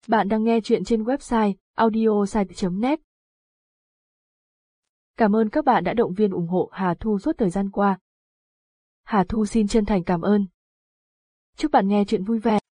Bạn đang nghe chuyện trên website audiosite.net. Cảm ơn các bạn đã động viên ủng hộ Hà Thu suốt thời gian qua. Hà Thu xin chân thành cảm ơn. Chúc bạn nghe chuyện vui vẻ.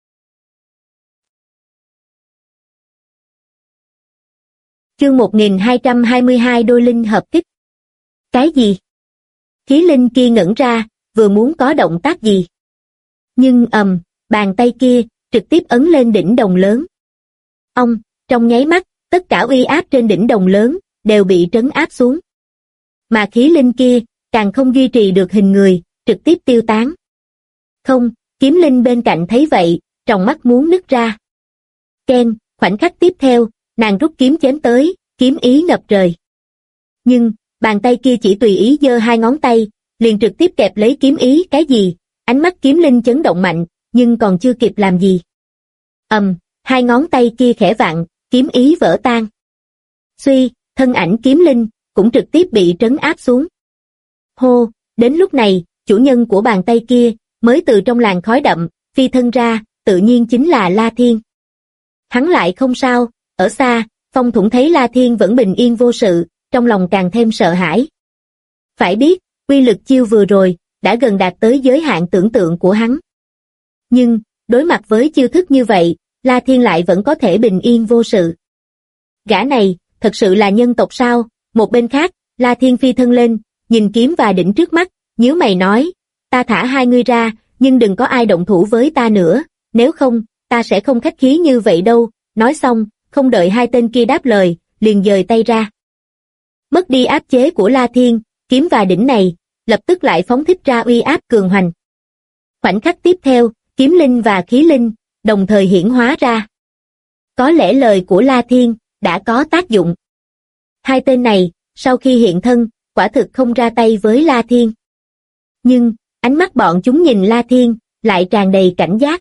Chương 1222 đôi linh hợp kích. Cái gì? Khí linh kia ngẩn ra, vừa muốn có động tác gì. Nhưng bàn tay kia, trực tiếp ấn lên đỉnh đồng lớn. Trong nháy mắt, tất cả uy áp trên đỉnh đồng lớn, đều bị trấn áp xuống. Mà khí linh kia, càng không duy trì được hình người, trực tiếp tiêu tán. Không, kiếm linh bên cạnh thấy vậy, tròng mắt muốn nứt ra. Keng, khoảnh khắc tiếp theo, nàng rút kiếm chém tới, kiếm ý ngập trời. Nhưng, bàn tay kia chỉ tùy ý giơ hai ngón tay, liền trực tiếp kẹp lấy kiếm ý. Cái gì? Ánh mắt kiếm linh chấn động mạnh, nhưng còn chưa kịp làm gì. Hai ngón tay kia khẽ vặn, kiếm ý vỡ tan. Suy, thân ảnh kiếm linh, cũng trực tiếp bị trấn áp xuống. Hô, đến lúc này, chủ nhân của bàn tay kia, mới từ trong làn khói đậm, phi thân ra, tự nhiên chính là La Thiên. Hắn lại không sao, ở xa, Phong Thủng thấy La Thiên vẫn bình yên vô sự, trong lòng càng thêm sợ hãi. Phải biết, uy lực chiêu vừa rồi, đã gần đạt tới giới hạn tưởng tượng của hắn. Nhưng, đối mặt với chiêu thức như vậy, La Thiên lại vẫn có thể bình yên vô sự. Gã này, thật sự là nhân tộc sao? Một bên khác, La Thiên phi thân lên, nhìn kiếm và đỉnh trước mắt, nhíu mày nói, ta thả hai ngươi ra, nhưng đừng có ai động thủ với ta nữa, nếu không, ta sẽ không khách khí như vậy đâu. Nói xong, không đợi hai tên kia đáp lời, liền giời tay ra. Mất đi áp chế của La Thiên, kiếm và đỉnh này, lập tức lại phóng thích ra uy áp cường hoành. Khoảnh khắc tiếp theo, kiếm linh và khí linh, đồng thời hiển hóa ra. Có lẽ lời của La Thiên, đã có tác dụng. Hai tên này, sau khi hiện thân, quả thực không ra tay với La Thiên. Nhưng, ánh mắt bọn chúng nhìn La Thiên, lại tràn đầy cảnh giác.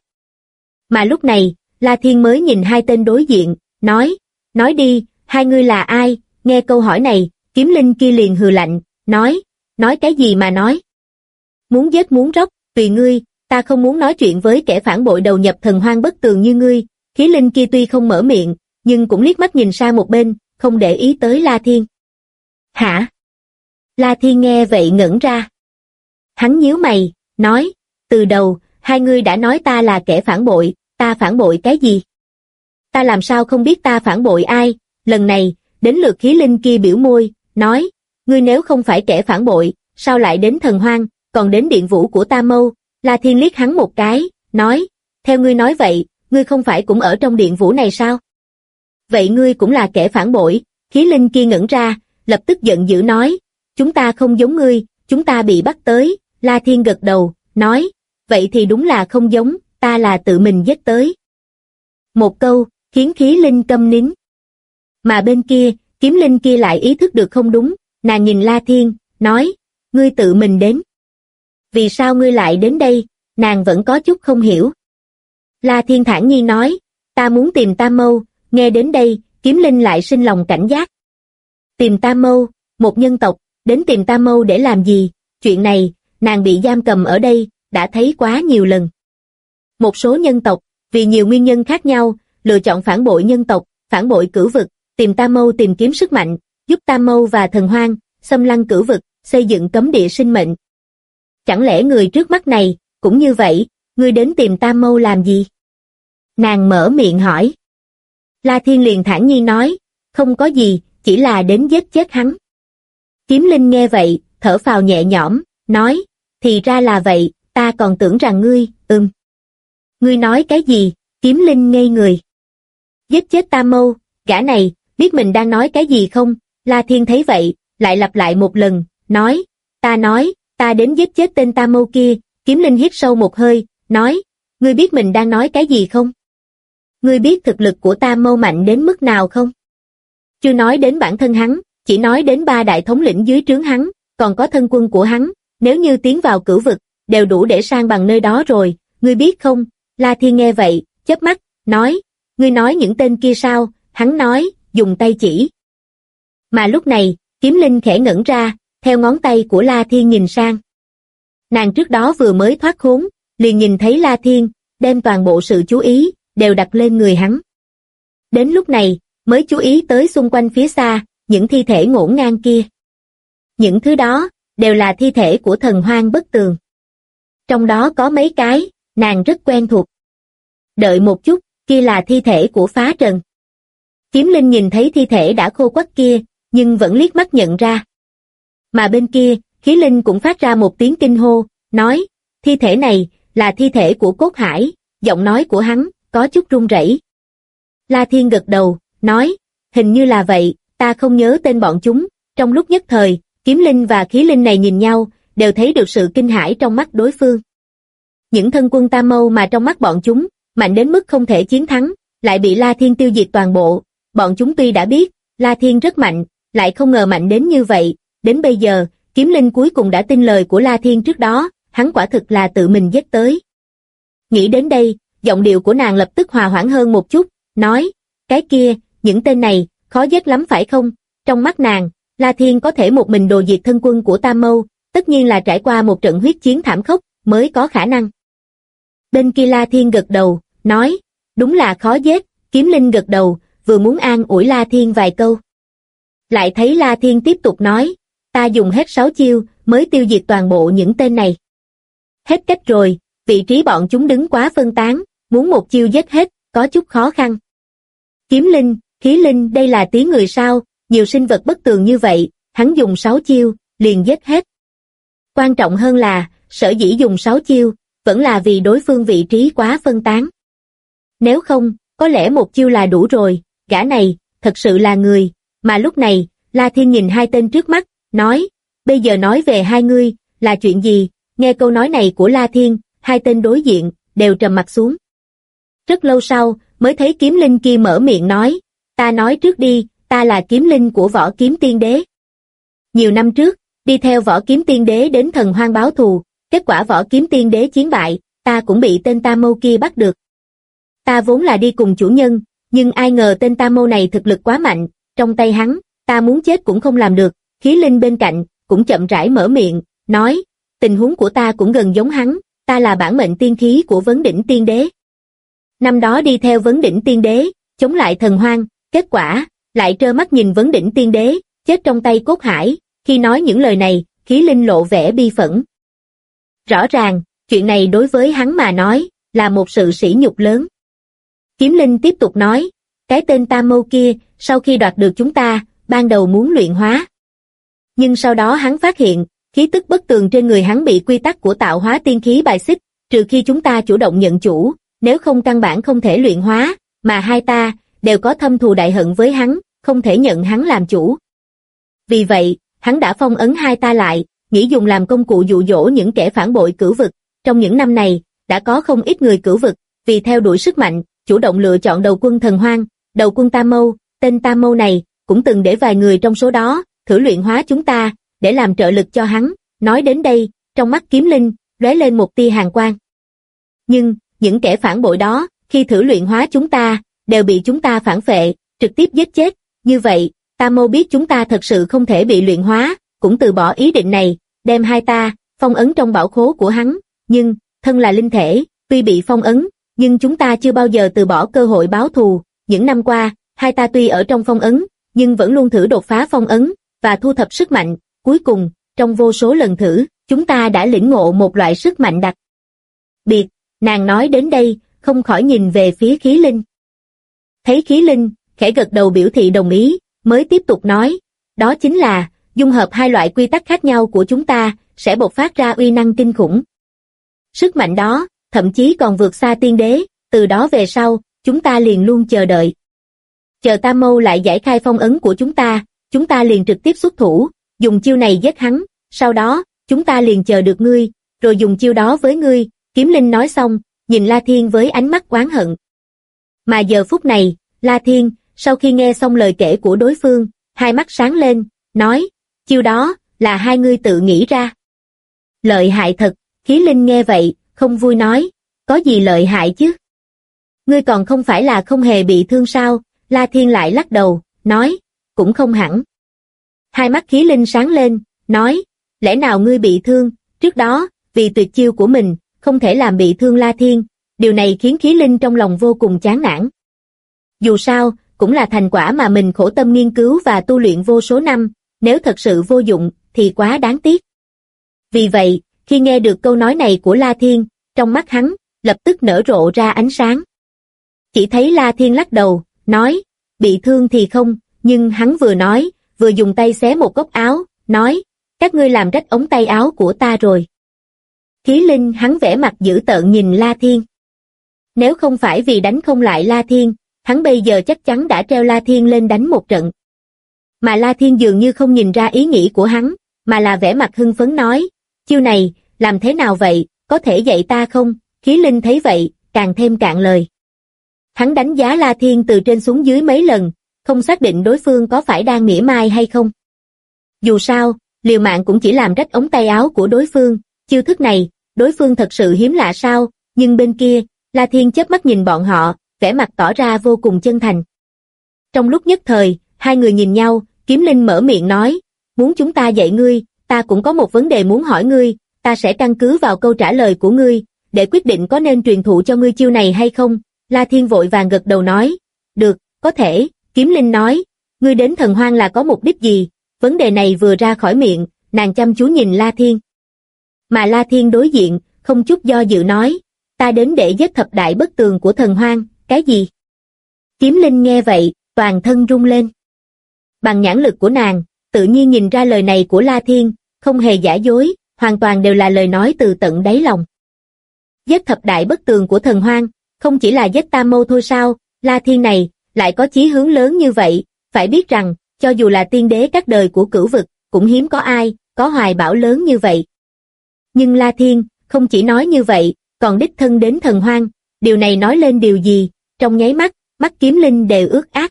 Mà lúc này, La Thiên mới nhìn hai tên đối diện, nói đi, hai ngươi là ai? Nghe câu hỏi này, kiếm linh kia liền hừ lạnh, nói cái gì mà nói? Muốn giết muốn róc, tùy ngươi, ta không muốn nói chuyện với kẻ phản bội đầu nhập thần hoang bất tường như ngươi. Khí linh kia tuy không mở miệng, nhưng cũng liếc mắt nhìn sang một bên, không để ý tới La Thiên. Hả? La Thiên nghe vậy ngẩn ra. Hắn nhíu mày, nói, từ đầu, hai ngươi đã nói ta là kẻ phản bội, ta phản bội cái gì? Ta làm sao không biết ta phản bội ai? Lần này, đến lượt khí linh kia biểu môi, nói, ngươi nếu không phải kẻ phản bội, sao lại đến thần hoang, còn đến điện vũ của Tam Mâu? La Thiên liếc hắn một cái, nói, theo ngươi nói vậy, ngươi không phải cũng ở trong điện vũ này sao? Vậy ngươi cũng là kẻ phản bội. Khí linh kia ngẩn ra, lập tức giận dữ nói, chúng ta không giống ngươi, chúng ta bị bắt tới. La Thiên gật đầu, nói, vậy thì đúng là không giống, ta là tự mình giết tới. Một câu, khiến khí linh câm nín. Mà bên kia, kiếm linh kia lại ý thức được không đúng, nàng nhìn La Thiên, nói, ngươi tự mình đến. Vì sao ngươi lại đến đây? Nàng vẫn có chút không hiểu. La Thiên thản nhiên nói, ta muốn tìm Tam Mâu. Nghe đến đây, kiếm linh lại sinh lòng cảnh giác. Tìm Tam Mâu, một nhân tộc, đến tìm Tam Mâu để làm gì? Chuyện này, nàng bị giam cầm ở đây, đã thấy quá nhiều lần. Một số nhân tộc, vì nhiều nguyên nhân khác nhau, lựa chọn phản bội nhân tộc, phản bội cửu vực, tìm Tam Mâu tìm kiếm sức mạnh, giúp Tam Mâu và thần hoang, xâm lăng cửu vực, xây dựng cấm địa sinh mệnh. Chẳng lẽ người trước mắt này, cũng như vậy, ngươi đến tìm Tam Mâu làm gì? Nàng mở miệng hỏi. La Thiên liền thản nhiên nói, không có gì, chỉ là đến giết chết hắn. Kiếm linh nghe vậy, thở phào nhẹ nhõm, nói, thì ra là vậy, ta còn tưởng rằng ngươi, Ngươi nói cái gì? Kiếm linh ngây người. Giết chết Tam Mâu, gã này, biết mình đang nói cái gì không? La Thiên thấy vậy, lại lặp lại một lần, nói, ta đến giết chết tên Tam Mâu kia. Kiếm linh hít sâu một hơi, nói, ngươi biết mình đang nói cái gì không? Ngươi biết thực lực của Tam Mâu mạnh đến mức nào không? Chưa nói đến bản thân hắn, chỉ nói đến ba đại thống lĩnh dưới trướng hắn, còn có thân quân của hắn, nếu như tiến vào cửu vực, đều đủ để san bằng nơi đó rồi, ngươi biết không? La Thiên nghe vậy, chớp mắt, nói, ngươi nói những tên kia sao? Hắn nói, dùng tay chỉ. Mà lúc này, kiếm linh khẽ ngẩn ra, theo ngón tay của La Thiên nhìn sang. Nàng trước đó vừa mới thoát khốn, liền nhìn thấy La Thiên, đem toàn bộ sự chú ý, đều đặt lên người hắn. Đến lúc này, mới chú ý tới xung quanh phía xa, những thi thể ngổn ngang kia. Những thứ đó, đều là thi thể của thần hoang bất tường. Trong đó có mấy cái, nàng rất quen thuộc. Đợi một chút, kia là thi thể của Phá Trần. Kiếm Linh nhìn thấy thi thể đã khô quắt kia, nhưng vẫn liếc mắt nhận ra. Mà bên kia, Khí Linh cũng phát ra một tiếng kinh hô, nói, thi thể này, là thi thể của Cốt Hải, giọng nói của hắn, có chút run rẩy. La Thiên gật đầu, nói, hình như là vậy, ta không nhớ tên bọn chúng. Trong lúc nhất thời, Kiếm Linh và Khí Linh này nhìn nhau, đều thấy được sự kinh hãi trong mắt đối phương. Những thân quân Tam Mâu mà trong mắt bọn chúng, mạnh đến mức không thể chiến thắng, lại bị La Thiên tiêu diệt toàn bộ. Bọn chúng tuy đã biết, La Thiên rất mạnh, lại không ngờ mạnh đến như vậy. Đến bây giờ, Kiếm Linh cuối cùng đã tin lời của La Thiên trước đó, hắn quả thực là tự mình giết tới. Nghĩ đến đây, giọng điệu của nàng lập tức hòa hoãn hơn một chút, nói, cái kia, những tên này, khó giết lắm phải không? Trong mắt nàng, La Thiên có thể một mình đồ diệt thân quân của Tam Mâu, tất nhiên là trải qua một trận huyết chiến thảm khốc, mới có khả năng. Bên kia La Thiên gật đầu, nói, đúng là khó giết. Kiếm Linh gật đầu, vừa muốn an ủi La Thiên vài câu. Lại thấy La Thiên tiếp tục nói, ta dùng hết 6 chiêu, mới tiêu diệt toàn bộ những tên này. Hết cách rồi, vị trí bọn chúng đứng quá phân tán, muốn một chiêu giết hết, có chút khó khăn. Kiếm Linh, Khí Linh đây là tiếng người sao, nhiều sinh vật bất tường như vậy, hắn dùng 6 chiêu, liền giết hết. Quan trọng hơn là, sở dĩ dùng 6 chiêu, vẫn là vì đối phương vị trí quá phân tán. Nếu không, có lẽ một chiêu là đủ rồi, gã này, thật sự là người. Mà lúc này, La Thiên nhìn hai tên trước mắt, nói, bây giờ nói về hai ngươi, là chuyện gì? Nghe câu nói này của La Thiên, hai tên đối diện, đều trầm mặt xuống. Rất lâu sau, mới thấy Kiếm Linh kia mở miệng nói, ta nói trước đi, ta là Kiếm Linh của Võ Kiếm Tiên Đế. Nhiều năm trước, đi theo Võ Kiếm Tiên Đế đến Thần Hoang báo thù, kết quả Võ Kiếm Tiên Đế chiến bại, ta cũng bị tên Tam Mâu kia bắt được. Ta vốn là đi cùng chủ nhân, nhưng ai ngờ tên Tam Mâu này thực lực quá mạnh, trong tay hắn, ta muốn chết cũng không làm được. Khí Linh bên cạnh, cũng chậm rãi mở miệng, nói, tình huống của ta cũng gần giống hắn, ta là bản mệnh tiên khí của Vấn Đỉnh Tiên Đế. Năm đó đi theo Vấn Đỉnh Tiên Đế, chống lại Thần Hoang, kết quả, lại trơ mắt nhìn Vấn Đỉnh Tiên Đế, chết trong tay Cốt Hải. Khi nói những lời này, Khí Linh lộ vẻ bi phẫn. Rõ ràng, chuyện này đối với hắn mà nói, là một sự sỉ nhục lớn. Kiếm Linh tiếp tục nói, cái tên Tam Mâu kia, sau khi đoạt được chúng ta, ban đầu muốn luyện hóa. Nhưng sau đó hắn phát hiện, khí tức bất tường trên người hắn bị quy tắc của tạo hóa tiên khí bài xích, trừ khi chúng ta chủ động nhận chủ, nếu không căn bản không thể luyện hóa, mà hai ta, đều có thâm thù đại hận với hắn, không thể nhận hắn làm chủ. Vì vậy, hắn đã phong ấn hai ta lại, nghĩ dùng làm công cụ dụ dỗ những kẻ phản bội cửu vực. Trong những năm này, đã có không ít người cửu vực, vì theo đuổi sức mạnh, chủ động lựa chọn đầu quân Thần Hoang, đầu quân Tam Mâu. Tên Tam Mâu này, cũng từng để vài người trong số đó, thử luyện hóa chúng ta, để làm trợ lực cho hắn. Nói đến đây, trong mắt Kiếm Linh, lóe lên một tia hàn quang. Nhưng, những kẻ phản bội đó, khi thử luyện hóa chúng ta, đều bị chúng ta phản phệ, trực tiếp giết chết. Như vậy, Tam Mâu biết chúng ta thật sự không thể bị luyện hóa, cũng từ bỏ ý định này, đem hai ta, phong ấn trong bảo khố của hắn. Nhưng, thân là linh thể, tuy bị phong ấn, nhưng chúng ta chưa bao giờ từ bỏ cơ hội báo thù. Những năm qua, hai ta tuy ở trong phong ấn, nhưng vẫn luôn thử đột phá phong ấn, và thu thập sức mạnh. Cuối cùng, trong vô số lần thử, chúng ta đã lĩnh ngộ một loại sức mạnh đặc biệt. Nàng nói đến đây, không khỏi nhìn về phía Khí Linh. Thấy Khí Linh, khẽ gật đầu biểu thị đồng ý, mới tiếp tục nói, đó chính là, dung hợp hai loại quy tắc khác nhau của chúng ta, sẽ bộc phát ra uy năng kinh khủng. Sức mạnh đó, thậm chí còn vượt xa tiên đế, từ đó về sau, chúng ta liền luôn chờ đợi. Chờ Tam Mâu lại giải khai phong ấn của chúng ta liền trực tiếp xuất thủ, dùng chiêu này giết hắn, sau đó, chúng ta liền chờ được ngươi, rồi dùng chiêu đó với ngươi. Kiếm Linh nói xong, nhìn La Thiên với ánh mắt oán hận. Mà giờ phút này, La Thiên, sau khi nghe xong lời kể của đối phương, hai mắt sáng lên, nói, chiêu đó, là hai ngươi tự nghĩ ra. Lợi hại thật. Khí Linh nghe vậy, không vui nói, có gì lợi hại chứ? Ngươi còn không phải là không hề bị thương sao? La Thiên lại lắc đầu, nói, cũng không hẳn. Hai mắt Khí Linh sáng lên, nói, lẽ nào ngươi bị thương? Trước đó, vì tuyệt chiêu của mình, không thể làm bị thương La Thiên, điều này khiến Khí Linh trong lòng vô cùng chán nản. Dù sao, cũng là thành quả mà mình khổ tâm nghiên cứu và tu luyện vô số năm, nếu thật sự vô dụng, thì quá đáng tiếc. Vì vậy, khi nghe được câu nói này của La Thiên, trong mắt hắn, lập tức nở rộ ra ánh sáng. Chỉ thấy La Thiên lắc đầu, nói, bị thương thì không, nhưng hắn vừa nói, vừa dùng tay xé một góc áo, nói, các ngươi làm rách ống tay áo của ta rồi. Khí Linh hắn vẻ mặt dữ tợn nhìn La Thiên. Nếu không phải vì đánh không lại La Thiên, hắn bây giờ chắc chắn đã treo La Thiên lên đánh một trận. Mà La Thiên dường như không nhìn ra ý nghĩ của hắn, mà là vẻ mặt hưng phấn nói, chiêu này, làm thế nào vậy, có thể dạy ta không? Khí Linh thấy vậy, càng thêm cạn lời. Hắn đánh giá La Thiên từ trên xuống dưới mấy lần, không xác định đối phương có phải đang mỉa mai hay không. Dù sao, liều mạng cũng chỉ làm rách ống tay áo của đối phương, chiêu thức này, đối phương thật sự hiếm lạ sao, nhưng bên kia, La Thiên chớp mắt nhìn bọn họ, vẻ mặt tỏ ra vô cùng chân thành. Trong lúc nhất thời, hai người nhìn nhau, Kiếm Linh mở miệng nói, muốn chúng ta dạy ngươi, ta cũng có một vấn đề muốn hỏi ngươi, ta sẽ căn cứ vào câu trả lời của ngươi, để quyết định có nên truyền thụ cho ngươi chiêu này hay không. La Thiên vội vàng gật đầu nói, được, có thể. Kiếm Linh nói, ngươi đến Thần Hoang là có mục đích gì? Vấn đề này vừa ra khỏi miệng, nàng chăm chú nhìn La Thiên. Mà La Thiên đối diện, không chút do dự nói, ta đến để giết thập đại bất tường của Thần Hoang. Cái gì? Kiếm Linh nghe vậy, toàn thân rung lên. Bằng nhãn lực của nàng, tự nhiên nhìn ra lời này của La Thiên, không hề giả dối, hoàn toàn đều là lời nói từ tận đáy lòng. Giết thập đại bất tường của Thần Hoang, không chỉ là giết Tam Mâu thôi sao? La Thiên này, lại có chí hướng lớn như vậy, phải biết rằng, cho dù là tiên đế các đời của cửu vực, cũng hiếm có ai, có hoài bão lớn như vậy. Nhưng La Thiên, không chỉ nói như vậy, còn đích thân đến Thần Hoang, điều này nói lên điều gì? Trong nháy mắt, mắt Kiếm Linh đều ướt át.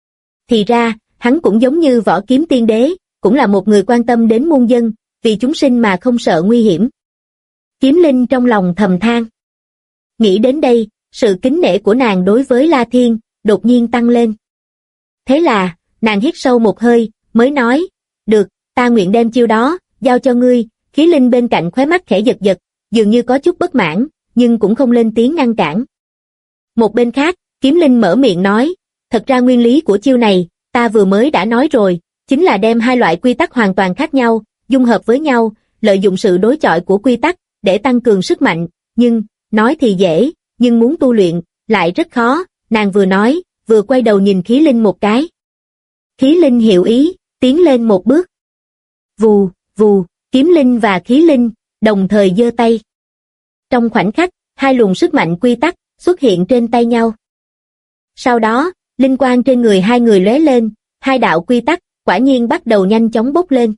Thì ra, hắn cũng giống như Võ Kiếm Tiên Đế, cũng là một người quan tâm đến muôn dân, vì chúng sinh mà không sợ nguy hiểm. Kiếm Linh trong lòng thầm than. Nghĩ đến đây, sự kính nể của nàng đối với La Thiên, đột nhiên tăng lên. Thế là, nàng hít sâu một hơi, mới nói, được, ta nguyện đem chiêu đó, giao cho ngươi. Khí Linh bên cạnh khóe mắt khẽ giật giật, dường như có chút bất mãn, nhưng cũng không lên tiếng ngăn cản. Một bên khác, Kiếm Linh mở miệng nói, thật ra nguyên lý của chiêu này, ta vừa mới đã nói rồi, chính là đem hai loại quy tắc hoàn toàn khác nhau, dung hợp với nhau, lợi dụng sự đối chọi của quy tắc, để tăng cường sức mạnh, nhưng, nói thì dễ, nhưng muốn tu luyện, lại rất khó, nàng vừa nói, vừa quay đầu nhìn Khí Linh một cái. Khí Linh hiểu ý, tiến lên một bước. Vù, vù, Kiếm Linh và Khí Linh, đồng thời giơ tay. Trong khoảnh khắc, hai luồng sức mạnh quy tắc, xuất hiện trên tay nhau. Sau đó, linh quang trên người hai người lóe lên, hai đạo quy tắc, quả nhiên bắt đầu nhanh chóng bốc lên.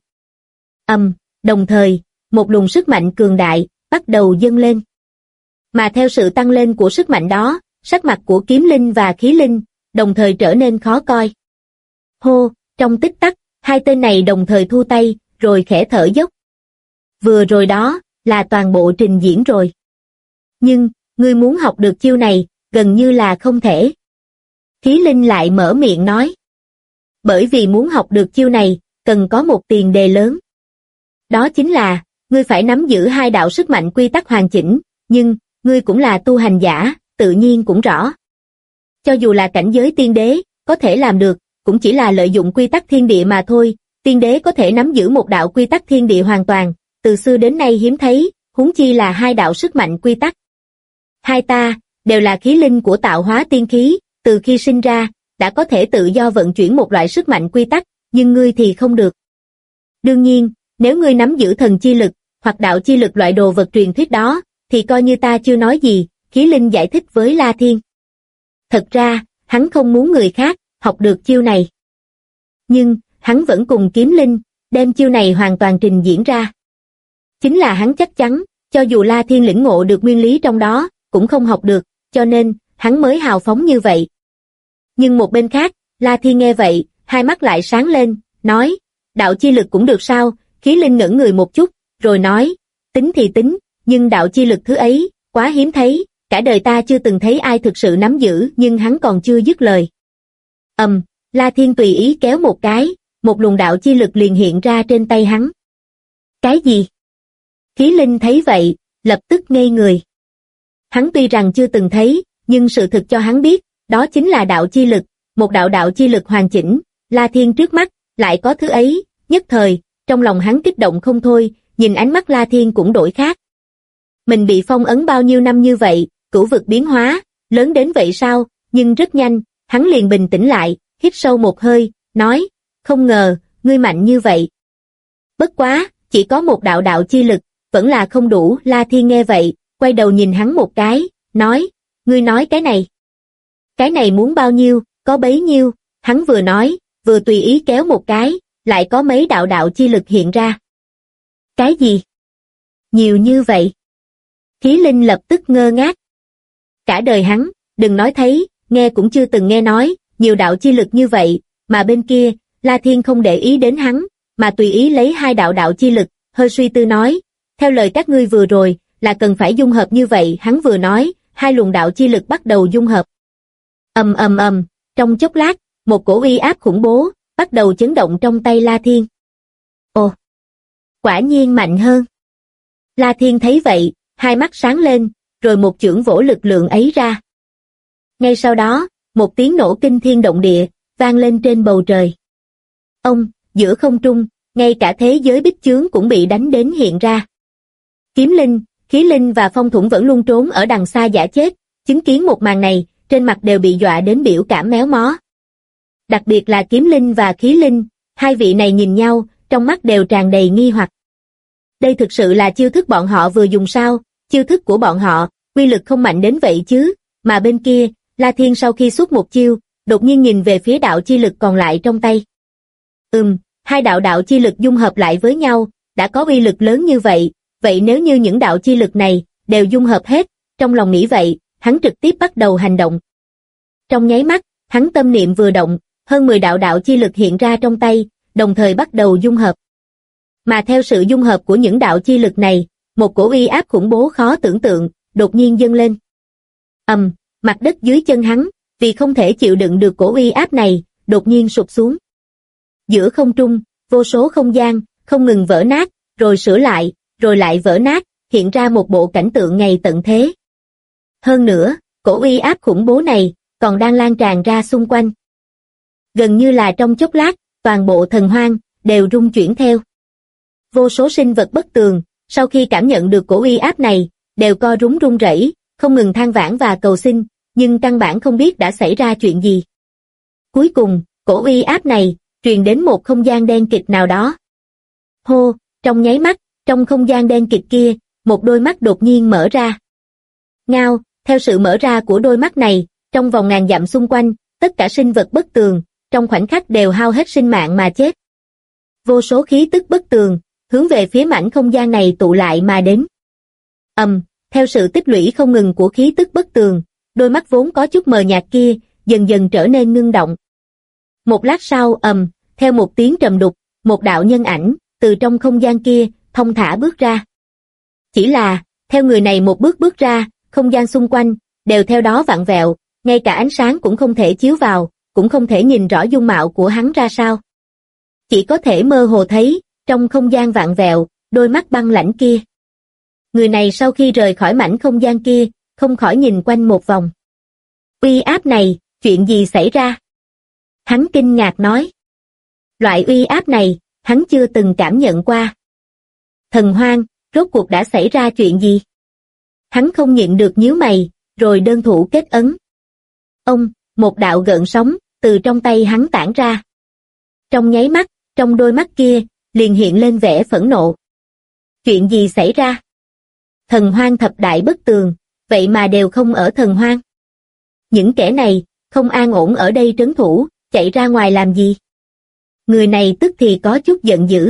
Đồng thời, một luồng sức mạnh cường đại, bắt đầu dâng lên. Mà theo sự tăng lên của sức mạnh đó, sắc mặt của Kiếm Linh và Khí Linh, đồng thời trở nên khó coi. Hô, trong tích tắc, hai tên này đồng thời thu tay, rồi khẽ thở dốc. Vừa rồi đó, là toàn bộ trình diễn rồi. Nhưng, ngươi muốn học được chiêu này, gần như là không thể. Khí Linh lại mở miệng nói. Bởi vì muốn học được chiêu này, cần có một tiền đề lớn. Đó chính là, ngươi phải nắm giữ hai đạo sức mạnh quy tắc hoàn chỉnh, nhưng, ngươi cũng là tu hành giả, tự nhiên cũng rõ. Cho dù là cảnh giới tiên đế, có thể làm được, cũng chỉ là lợi dụng quy tắc thiên địa mà thôi, tiên đế có thể nắm giữ một đạo quy tắc thiên địa hoàn toàn, từ xưa đến nay hiếm thấy, huống chi là hai đạo sức mạnh quy tắc. Hai ta, đều là khí linh của tạo hóa tiên khí, từ khi sinh ra, đã có thể tự do vận chuyển một loại sức mạnh quy tắc, nhưng ngươi thì không được. Đương nhiên, nếu ngươi nắm giữ thần chi lực, hoặc đạo chi lực loại đồ vật truyền thuyết đó, thì coi như ta chưa nói gì, Khí Linh giải thích với La Thiên. Thật ra, hắn không muốn người khác học được chiêu này. Nhưng, hắn vẫn cùng Kiếm Linh, đem chiêu này hoàn toàn trình diễn ra. Chính là hắn chắc chắn, cho dù La Thiên lĩnh ngộ được nguyên lý trong đó, cũng không học được, cho nên, hắn mới hào phóng như vậy. Nhưng một bên khác, La Thiên nghe vậy, hai mắt lại sáng lên, nói, đạo chi lực cũng được sao? Khí Linh ngẩn người một chút, rồi nói, tính thì tính, nhưng đạo chi lực thứ ấy, quá hiếm thấy, cả đời ta chưa từng thấy ai thực sự nắm giữ, nhưng hắn còn chưa dứt lời. La Thiên tùy ý kéo một cái, một luồng đạo chi lực liền hiện ra trên tay hắn. Cái gì? Khí Linh thấy vậy, lập tức ngây người. Hắn tuy rằng chưa từng thấy, nhưng sự thực cho hắn biết, đó chính là đạo chi lực, một đạo đạo chi lực hoàn chỉnh, La Thiên trước mắt, lại có thứ ấy, nhất thời, trong lòng hắn kích động không thôi, nhìn ánh mắt La Thiên cũng đổi khác. Mình bị phong ấn bao nhiêu năm như vậy, cửu vực biến hóa, lớn đến vậy sao, nhưng rất nhanh, hắn liền bình tĩnh lại, hít sâu một hơi, nói, không ngờ, ngươi mạnh như vậy. Bất quá, chỉ có một đạo đạo chi lực, vẫn là không đủ. La Thiên nghe vậy, quay đầu nhìn hắn một cái, nói, ngươi nói cái này muốn bao nhiêu, có bấy nhiêu, hắn vừa nói, vừa tùy ý kéo một cái, lại có mấy đạo đạo chi lực hiện ra. Cái gì? Nhiều như vậy? Khí Linh lập tức ngơ ngác. Cả đời hắn, đừng nói thấy, nghe cũng chưa từng nghe nói, nhiều đạo chi lực như vậy, mà bên kia, La Thiên không để ý đến hắn, mà tùy ý lấy hai đạo đạo chi lực, hơi suy tư nói, theo lời các ngươi vừa rồi, là cần phải dung hợp như vậy. Hắn vừa nói, hai luồng đạo chi lực bắt đầu dung hợp. Ầm ầm ầm, trong chốc lát, một cổ uy áp khủng bố, bắt đầu chấn động trong tay La Thiên. Ồ, quả nhiên mạnh hơn. La Thiên thấy vậy, hai mắt sáng lên, rồi một chưởng vỗ lực lượng ấy ra. Ngay sau đó, một tiếng nổ kinh thiên động địa, vang lên trên bầu trời. Ông, giữa không trung, ngay cả thế giới bích chướng cũng bị đánh đến hiện ra. Kiếm Linh, Khí Linh và Phong Thủng vẫn luôn trốn ở đằng xa giả chết, chứng kiến một màn này, trên mặt đều bị dọa đến biểu cảm méo mó. Đặc biệt là Kiếm Linh và Khí Linh, hai vị này nhìn nhau, trong mắt đều tràn đầy nghi hoặc. Đây thực sự là chiêu thức bọn họ vừa dùng sao? Chiêu thức của bọn họ, uy lực không mạnh đến vậy chứ, mà bên kia, La Thiên sau khi xuất một chiêu, đột nhiên nhìn về phía đạo chi lực còn lại trong tay. Hai đạo đạo chi lực dung hợp lại với nhau, đã có uy lực lớn như vậy, vậy nếu như những đạo chi lực này, đều dung hợp hết, trong lòng nghĩ vậy, hắn trực tiếp bắt đầu hành động. Trong nháy mắt, hắn tâm niệm vừa động, hơn 10 đạo đạo chi lực hiện ra trong tay, đồng thời bắt đầu dung hợp. Mà theo sự dung hợp của những đạo chi lực này, một cổ uy áp khủng bố khó tưởng tượng, đột nhiên dâng lên. Mặt đất dưới chân hắn, vì không thể chịu đựng được cổ uy áp này, đột nhiên sụp xuống. Giữa không trung, vô số không gian, không ngừng vỡ nát, rồi sửa lại, rồi lại vỡ nát, hiện ra một bộ cảnh tượng ngày tận thế. Hơn nữa, cổ uy áp khủng bố này, còn đang lan tràn ra xung quanh. Gần như là trong chốc lát, toàn bộ thần hoang, đều rung chuyển theo. Vô số sinh vật bất tường, sau khi cảm nhận được cổ uy áp này, đều co rúm run rẩy, không ngừng than vãn và cầu xin, nhưng căn bản không biết đã xảy ra chuyện gì. Cuối cùng, cổ uy áp này, truyền đến một không gian đen kịt nào đó. Hô, trong nháy mắt, trong không gian đen kịt kia, một đôi mắt đột nhiên mở ra. Ngao, theo sự mở ra của đôi mắt này, trong vòng ngàn dặm xung quanh, tất cả sinh vật bất tường, trong khoảnh khắc đều hao hết sinh mạng mà chết. Vô số khí tức bất tường, hướng về phía mảnh không gian này tụ lại mà đến. Theo sự tích lũy không ngừng của khí tức bất tường, đôi mắt vốn có chút mờ nhạt kia, dần dần trở nên ngưng động. Một lát sau, theo một tiếng trầm đục, một đạo nhân ảnh, từ trong không gian kia, thong thả bước ra. Chỉ là, theo người này một bước bước ra, không gian xung quanh, đều theo đó vặn vẹo, ngay cả ánh sáng cũng không thể chiếu vào, cũng không thể nhìn rõ dung mạo của hắn ra sao. Chỉ có thể mơ hồ thấy, trong không gian vặn vẹo, đôi mắt băng lãnh kia. Người này sau khi rời khỏi mảnh không gian kia, không khỏi nhìn quanh một vòng. Uy áp này, chuyện gì xảy ra? Hắn kinh ngạc nói. Loại uy áp này, hắn chưa từng cảm nhận qua. Thần hoang, rốt cuộc đã xảy ra chuyện gì? Hắn không nhịn được nhíu mày, rồi đơn thủ kết ấn. Một đạo gợn sóng, từ trong tay hắn tản ra. Trong nháy mắt, trong đôi mắt kia, liền hiện lên vẻ phẫn nộ. Chuyện gì xảy ra? Thần hoang thập đại bất tường, vậy mà đều không ở thần hoang. Những kẻ này, không an ổn ở đây trấn thủ, chạy ra ngoài làm gì? Người này tức thì có chút giận dữ.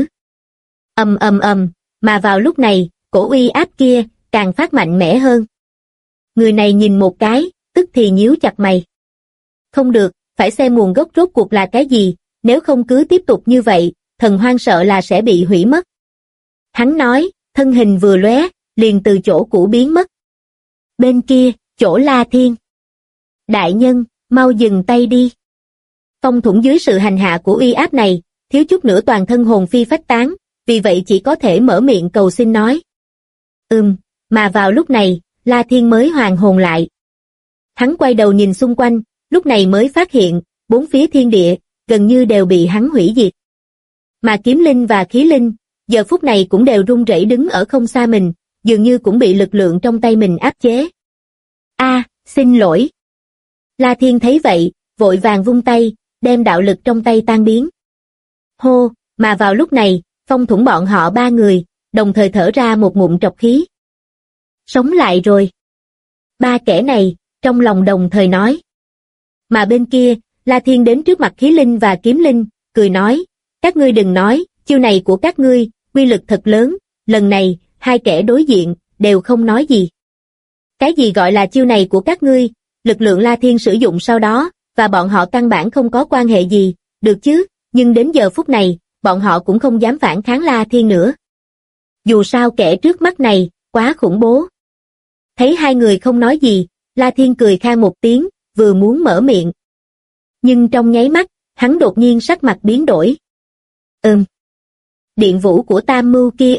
Mà vào lúc này, cổ uy áp kia, càng phát mạnh mẽ hơn. Người này nhìn một cái, tức thì nhíu chặt mày. Không được, phải xem nguồn gốc rốt cuộc là cái gì, nếu không cứ tiếp tục như vậy, thần hoang sợ là sẽ bị hủy mất. Hắn nói, thân hình vừa lóe, liền từ chỗ cũ biến mất. Bên kia, chỗ La Thiên. Đại nhân, mau dừng tay đi. Phong Thủng dưới sự hành hạ của uy áp này, thiếu chút nữa toàn thân hồn phi phách tán, vì vậy chỉ có thể mở miệng cầu xin nói. Mà vào lúc này, La Thiên mới hoàn hồn lại. Hắn quay đầu nhìn xung quanh, lúc này mới phát hiện, bốn phía thiên địa, gần như đều bị hắn hủy diệt. Mà kiếm linh và khí linh, giờ phút này cũng đều run rẩy đứng ở không xa mình, dường như cũng bị lực lượng trong tay mình áp chế. Xin lỗi. La Thiên thấy vậy, vội vàng vung tay, đem đạo lực trong tay tan biến. Hô, mà vào lúc này, Phong Thủng bọn họ ba người, đồng thời thở ra một ngụm trọc khí. Sống lại rồi. Ba kẻ này, trong lòng đồng thời nói. Mà bên kia, La Thiên đến trước mặt khí linh và kiếm linh, cười nói, các ngươi đừng nói, chiêu này của các ngươi, uy lực thật lớn, lần này, hai kẻ đối diện, đều không nói gì. Cái gì gọi là chiêu này của các ngươi, lực lượng La Thiên sử dụng sau đó, và bọn họ căn bản không có quan hệ gì, được chứ, nhưng đến giờ phút này, bọn họ cũng không dám phản kháng La Thiên nữa. Dù sao kẻ trước mắt này, quá khủng bố. Thấy hai người không nói gì, La Thiên cười khan một tiếng, vừa muốn mở miệng. Nhưng trong nháy mắt, hắn đột nhiên sắc mặt biến đổi. Điện vũ của Tam Mưu kia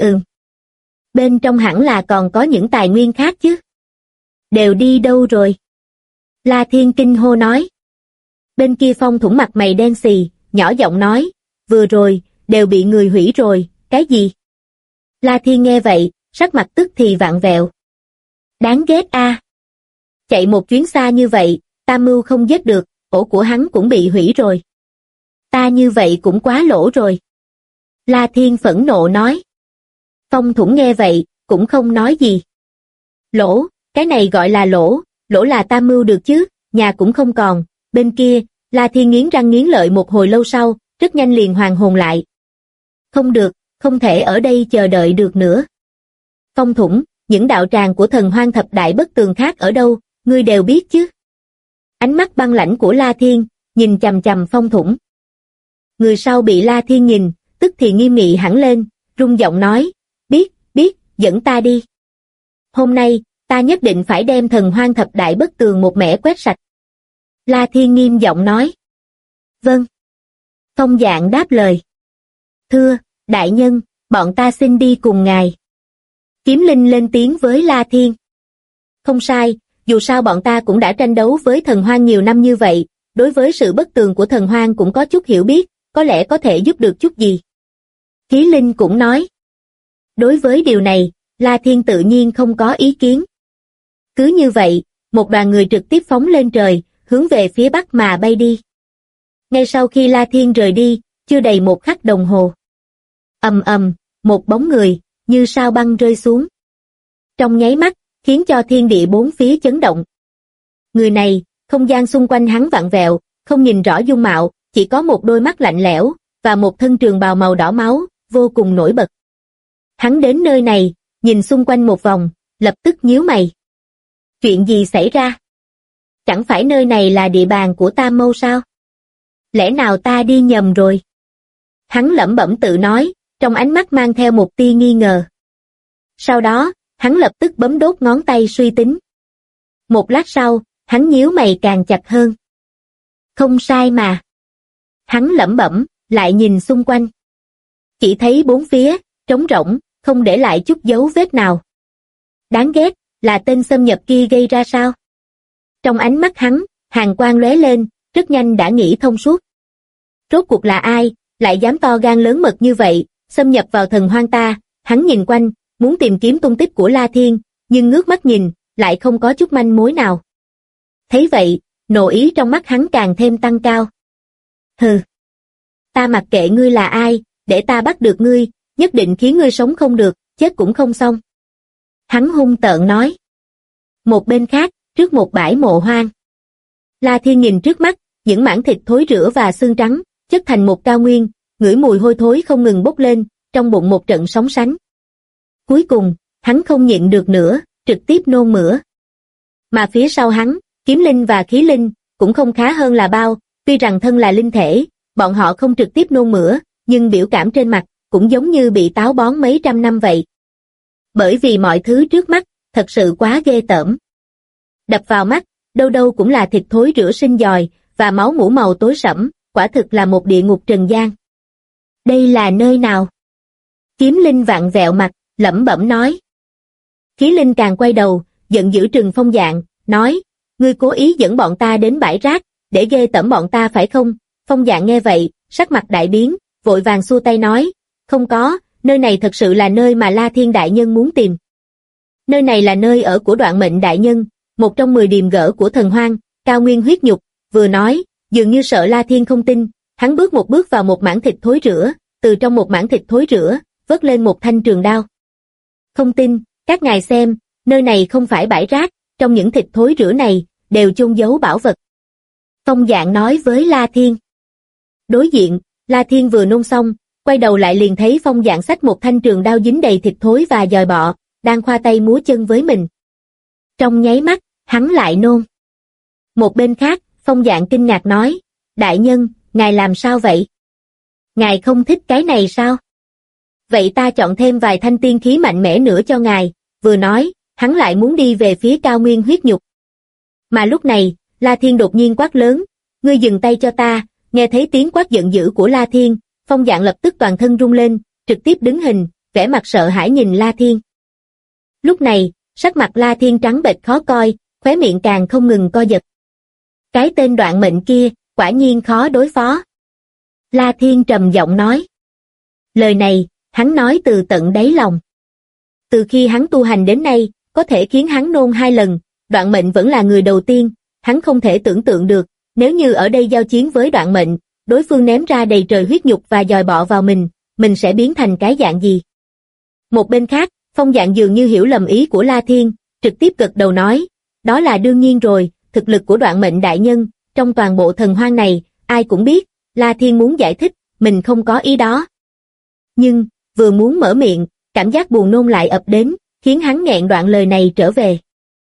bên trong hẳn là còn có những tài nguyên khác chứ. Đều đi đâu rồi? La Thiên kinh hô nói. Bên kia Phong Thủng mặt mày đen xì, nhỏ giọng nói, vừa rồi, đều bị người hủy rồi, cái gì? La Thiên nghe vậy, sắc mặt tức thì vặn vẹo. Đáng ghét a. Chạy một chuyến xa như vậy, Tam Mưu không giết được, ổ của hắn cũng bị hủy rồi. Ta như vậy cũng quá lỗ rồi. La Thiên phẫn nộ nói. Phong Thủng nghe vậy, cũng không nói gì. Lỗ, cái này gọi là lỗ là Tam Mưu được chứ, nhà cũng không còn. Bên kia, La Thiên nghiến răng nghiến lợi một hồi lâu sau, rất nhanh liền hoàn hồn lại. Không được, không thể ở đây chờ đợi được nữa. Phong Thủng, những đạo tràng của Thần Hoang thập đại bất tường khác ở đâu, ngươi đều biết chứ. Ánh mắt băng lãnh của La Thiên, nhìn chằm chằm Phong Thủng. Người sau bị La Thiên nhìn, tức thì nghiêm nghị hẳn lên, rung giọng nói, biết, dẫn ta đi. Hôm nay, ta nhất định phải đem Thần Hoang thập đại bất tường một mẻ quét sạch. La Thiên nghiêm giọng nói. Vâng. Phong Dạng đáp lời. Thưa, đại nhân, bọn ta xin đi cùng ngài. Kiếm Linh lên tiếng với La Thiên. Không sai, dù sao bọn ta cũng đã tranh đấu với Thần Hoang nhiều năm như vậy, đối với sự bất tường của Thần Hoang cũng có chút hiểu biết, có lẽ có thể giúp được chút gì. Khí Linh cũng nói. Đối với điều này, La Thiên tự nhiên không có ý kiến. Cứ như vậy, một đoàn người trực tiếp phóng lên trời, hướng về phía bắc mà bay đi. Ngay sau khi La Thiên rời đi, chưa đầy một khắc đồng hồ. Ầm, một bóng người, như sao băng rơi xuống. Trong nháy mắt, khiến cho thiên địa bốn phía chấn động. Người này, không gian xung quanh hắn vặn vẹo, không nhìn rõ dung mạo, chỉ có một đôi mắt lạnh lẽo, và một thân trường bào màu đỏ máu, vô cùng nổi bật. Hắn đến nơi này, nhìn xung quanh một vòng, lập tức nhíu mày. Chuyện gì xảy ra? Chẳng phải nơi này là địa bàn của Tam Mâu sao? Lẽ nào ta đi nhầm rồi? Hắn lẩm bẩm tự nói, trong ánh mắt mang theo một tia nghi ngờ. Sau đó, hắn lập tức bấm đốt ngón tay suy tính. Một lát sau, hắn nhíu mày càng chặt hơn. Không sai mà. Hắn lẩm bẩm, lại nhìn xung quanh. Chỉ thấy bốn phía, trống rỗng, không để lại chút dấu vết nào. Đáng ghét, là tên xâm nhập kia gây ra sao? Trong ánh mắt hắn, hàn quang lóe lên, rất nhanh đã nghĩ thông suốt. Rốt cuộc là ai, lại dám to gan lớn mật như vậy, xâm nhập vào Thần Hoang ta? Hắn nhìn quanh, muốn tìm kiếm tung tích của La Thiên, nhưng ngước mắt nhìn, lại không có chút manh mối nào. Thấy vậy, nộ ý trong mắt hắn càng thêm tăng cao. Hừ, ta mặc kệ ngươi là ai, để ta bắt được ngươi, nhất định khiến ngươi sống không được, chết cũng không xong. Hắn hung tợn nói. Một bên khác, trước một bãi mộ hoang. La Thiên nhìn trước mắt, những mảng thịt thối rữa và xương trắng, chất thành một cao nguyên, ngửi mùi hôi thối không ngừng bốc lên, trong bụng một trận sóng sánh. Cuối cùng, hắn không nhịn được nữa, trực tiếp nôn mửa. Mà phía sau hắn, Kiếm Linh và Khí Linh, cũng không khá hơn là bao, tuy rằng thân là linh thể, bọn họ không trực tiếp nôn mửa, nhưng biểu cảm trên mặt, cũng giống như bị táo bón mấy trăm năm vậy. Bởi vì mọi thứ trước mắt, thật sự quá ghê tởm. Đập vào mắt, đâu đâu cũng là thịt thối rữa sinh dòi, và máu mủ màu tối sẫm, quả thực là một địa ngục trần gian. Đây là nơi nào? Kiếm Linh vặn vẹo mặt, lẩm bẩm nói. Khí Linh càng quay đầu, giận dữ trừng Phong Dạng, nói, ngươi cố ý dẫn bọn ta đến bãi rác, để ghê tởm bọn ta phải không? Phong Dạng nghe vậy, sắc mặt đại biến, vội vàng xua tay nói, không có, nơi này thật sự là nơi mà La Thiên đại nhân muốn tìm. Nơi này là nơi ở của Đoạn Mệnh đại nhân, một trong 10 điềm gỡ của thần hoang, cao nguyên huyết nhục, vừa nói, dường như sợ La Thiên không tin, hắn bước một bước vào một mảng thịt thối rữa, từ trong một mảng thịt thối rữa, vớt lên một thanh trường đao. Không tin, các ngài xem, nơi này không phải bãi rác, trong những thịt thối rữa này, đều chôn giấu bảo vật. Phong Dạng nói với La Thiên. Đối diện, La Thiên vừa nôn xong, quay đầu lại liền thấy Phong Dạng xách một thanh trường đao dính đầy thịt thối và dòi bọ, đang khoa tay múa chân với mình. Trong nháy mắt, hắn lại nôn. Một bên khác, Phong Dạng kinh ngạc nói, đại nhân, ngài làm sao vậy? Ngài không thích cái này sao? Vậy ta chọn thêm vài thanh tiên khí mạnh mẽ nữa cho ngài, vừa nói, hắn lại muốn đi về phía cao nguyên huyết nhục. Mà lúc này, La Thiên đột nhiên quát lớn, ngươi dừng tay cho ta, nghe thấy tiếng quát giận dữ của La Thiên, Phong Dạng lập tức toàn thân rung lên, trực tiếp đứng hình, vẻ mặt sợ hãi nhìn La Thiên. Lúc này, sắc mặt La Thiên trắng bệch khó coi, khóe miệng càng không ngừng co giật. Cái tên Đoạn Mệnh kia, quả nhiên khó đối phó. La Thiên trầm giọng nói. Lời này, hắn nói từ tận đáy lòng. Từ khi hắn tu hành đến nay, có thể khiến hắn nôn 2 lần, Đoạn Mệnh vẫn là người đầu tiên, hắn không thể tưởng tượng được, nếu như ở đây giao chiến với Đoạn Mệnh, đối phương ném ra đầy trời huyết nhục và dòi bọ vào mình sẽ biến thành cái dạng gì? Một bên khác, Phong Dạng dường như hiểu lầm ý của La Thiên, trực tiếp gật đầu nói, đó là đương nhiên rồi, thực lực của Đoạn Mệnh đại nhân, trong toàn bộ thần hoang này, ai cũng biết, La Thiên muốn giải thích, mình không có ý đó. Nhưng, vừa muốn mở miệng, cảm giác buồn nôn lại ập đến, khiến hắn nghẹn đoạn lời này trở về.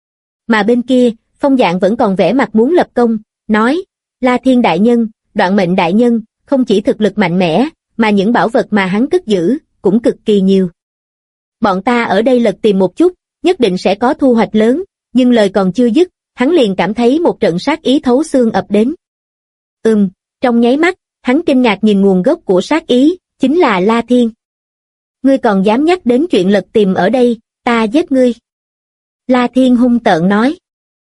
Mà bên kia, Phong Dạng vẫn còn vẻ mặt muốn lập công, nói, La Thiên đại nhân, Đoạn Mệnh đại nhân, không chỉ thực lực mạnh mẽ, mà những bảo vật mà hắn cất giữ, cũng cực kỳ nhiều. Bọn ta ở đây lật tìm một chút, nhất định sẽ có thu hoạch lớn, nhưng lời còn chưa dứt, hắn liền cảm thấy một trận sát ý thấu xương ập đến. Trong nháy mắt, hắn kinh ngạc nhìn nguồn gốc của sát ý, chính là La Thiên. Ngươi còn dám nhắc đến chuyện lật tìm ở đây, ta giết ngươi. La Thiên hung tợn nói.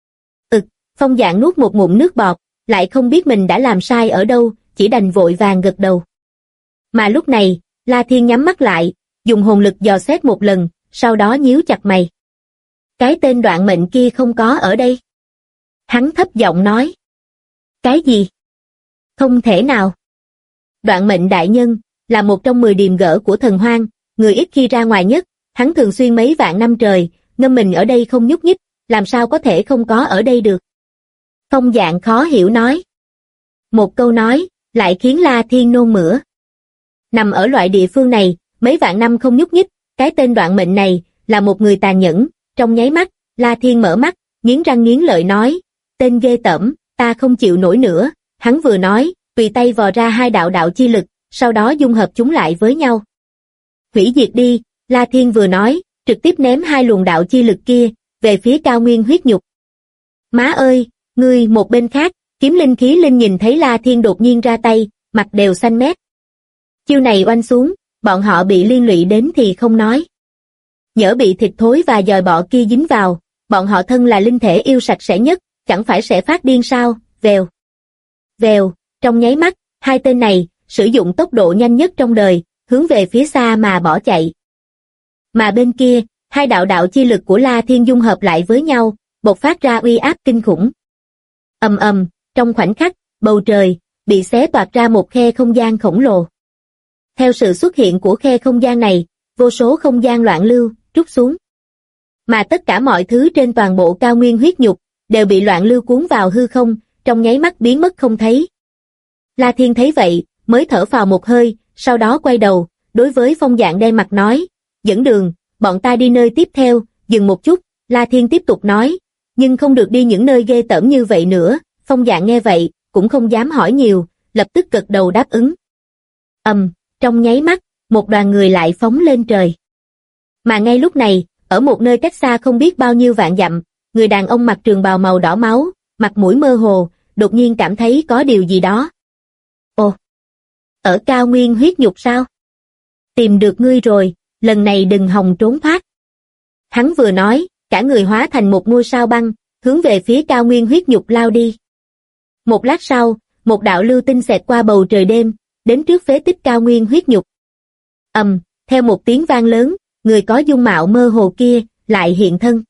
Phong Dạng nuốt một ngụm nước bọt, lại không biết mình đã làm sai ở đâu, chỉ đành vội vàng gật đầu. Mà lúc này, La Thiên nhắm mắt lại, dùng hồn lực dò xét một lần, sau đó nhíu chặt mày. Cái tên Đoạn Mệnh kia không có ở đây. Hắn thấp giọng nói. Cái gì? Không thể nào. Đoạn Mệnh đại nhân, là một trong 10 điềm gỡ của thần hoang, người ít khi ra ngoài nhất, hắn thường xuyên mấy vạn năm trời, ngâm mình ở đây không nhúc nhích, làm sao có thể không có ở đây được. Phong Dạng khó hiểu nói. Một câu nói, lại khiến La Thiên nôn mửa. Nằm ở loại địa phương này, mấy vạn năm không nhúc nhích, cái tên Đoạn Mệnh này, là một người tàn nhẫn, trong nháy mắt, La Thiên mở mắt, nghiến răng nghiến lợi nói, tên ghê tởm, ta không chịu nổi nữa, hắn vừa nói, tùy tay vò ra 2 đạo chi lực, sau đó dung hợp chúng lại với nhau. Hủy diệt đi, La Thiên vừa nói, trực tiếp ném 2 luồng đạo chi lực kia, về phía cao nguyên huyết nhục. Má ơi, ngươi, một bên khác, Kiếm Linh Khí Linh nhìn thấy La Thiên đột nhiên ra tay, mặt đều xanh mét. Chiêu này oanh xuống, bọn họ bị liên lụy đến thì không nói. Nhỡ bị thịt thối và dòi bọ kia dính vào, bọn họ thân là linh thể yêu sạch sẽ nhất, chẳng phải sẽ phát điên sao? Vèo. Vèo, trong nháy mắt, 2 tên này, sử dụng tốc độ nhanh nhất trong đời, hướng về phía xa mà bỏ chạy. Mà bên kia, 2 đạo chi lực của La Thiên dung hợp lại với nhau, bộc phát ra uy áp kinh khủng. Ầm, trong khoảnh khắc, bầu trời, bị xé toạc ra một khe không gian khổng lồ. Theo sự xuất hiện của khe không gian này, vô số không gian loạn lưu, trút xuống. Mà tất cả mọi thứ trên toàn bộ cao nguyên huyết nhục, đều bị loạn lưu cuốn vào hư không, trong nháy mắt biến mất không thấy. La Thiên thấy vậy, mới thở phào một hơi, sau đó quay đầu, đối với Phong Dạng đen mặt nói, dẫn đường, bọn ta đi nơi tiếp theo, dừng một chút, La Thiên tiếp tục nói, nhưng không được đi những nơi ghê tởm như vậy nữa. Phong Dạng nghe vậy, cũng không dám hỏi nhiều, lập tức gật đầu đáp ứng. Trong nháy mắt, một đoàn người lại phóng lên trời. Mà ngay lúc này, ở một nơi cách xa không biết bao nhiêu vạn dặm, người đàn ông mặc trường bào màu đỏ máu, mặt mũi mơ hồ, đột nhiên cảm thấy có điều gì đó. Ồ, ở cao nguyên huyết nhục sao? Tìm được ngươi rồi, lần này đừng hòng trốn thoát. Hắn vừa nói, cả người hóa thành một ngôi sao băng, hướng về phía cao nguyên huyết nhục lao đi. Một lát sau, một đạo lưu tinh xẹt qua bầu trời đêm, đến trước phế tích cao nguyên huyết nhục. Theo một tiếng vang lớn, người có dung mạo mơ hồ kia lại hiện thân.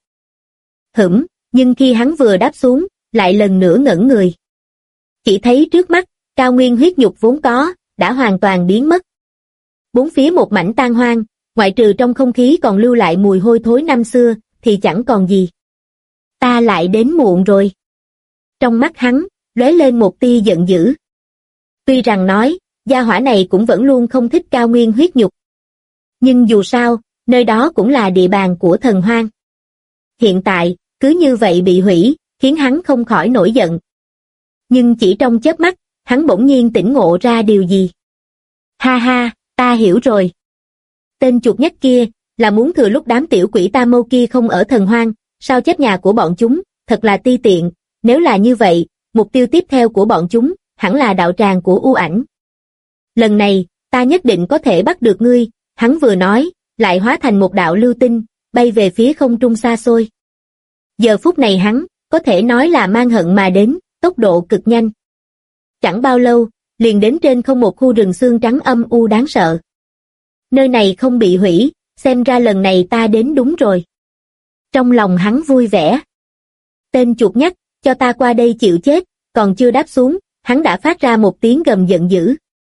Nhưng khi hắn vừa đáp xuống, lại lần nữa ngẩn người. Chỉ thấy trước mắt, cao nguyên huyết nhục vốn có, đã hoàn toàn biến mất. Bốn phía một mảnh tan hoang, ngoại trừ trong không khí còn lưu lại mùi hôi thối năm xưa, thì chẳng còn gì. Ta lại đến muộn rồi. Trong mắt hắn, lóe lên một tia giận dữ. Tuy rằng nói, gia hỏa này cũng vẫn luôn không thích cao nguyên huyết nhục. Nhưng dù sao, nơi đó cũng là địa bàn của thần hoang. Hiện tại, cứ như vậy bị hủy, khiến hắn không khỏi nổi giận. Nhưng chỉ trong chớp mắt, hắn bỗng nhiên tỉnh ngộ ra điều gì. Ha ha, ta hiểu rồi. Tên chuột nhắt kia, là muốn thừa lúc đám tiểu quỷ tam mâu kia không ở thần hoang, sao chép nhà của bọn chúng, thật là ti tiện. Nếu là như vậy, mục tiêu tiếp theo của bọn chúng, hẳn là đạo tràng của U Ảnh. Lần này, ta nhất định có thể bắt được ngươi, hắn vừa nói, lại hóa thành một đạo lưu tinh, bay về phía không trung xa xôi. Giờ phút này hắn, có thể nói là mang hận mà đến, tốc độ cực nhanh. Chẳng bao lâu, liền đến trên không một khu rừng xương trắng âm u đáng sợ. Nơi này không bị hủy, xem ra lần này ta đến đúng rồi. Trong lòng hắn vui vẻ. Tên chuột nhắt, cho ta qua đây chịu chết, còn chưa đáp xuống, hắn đã phát ra một tiếng gầm giận dữ.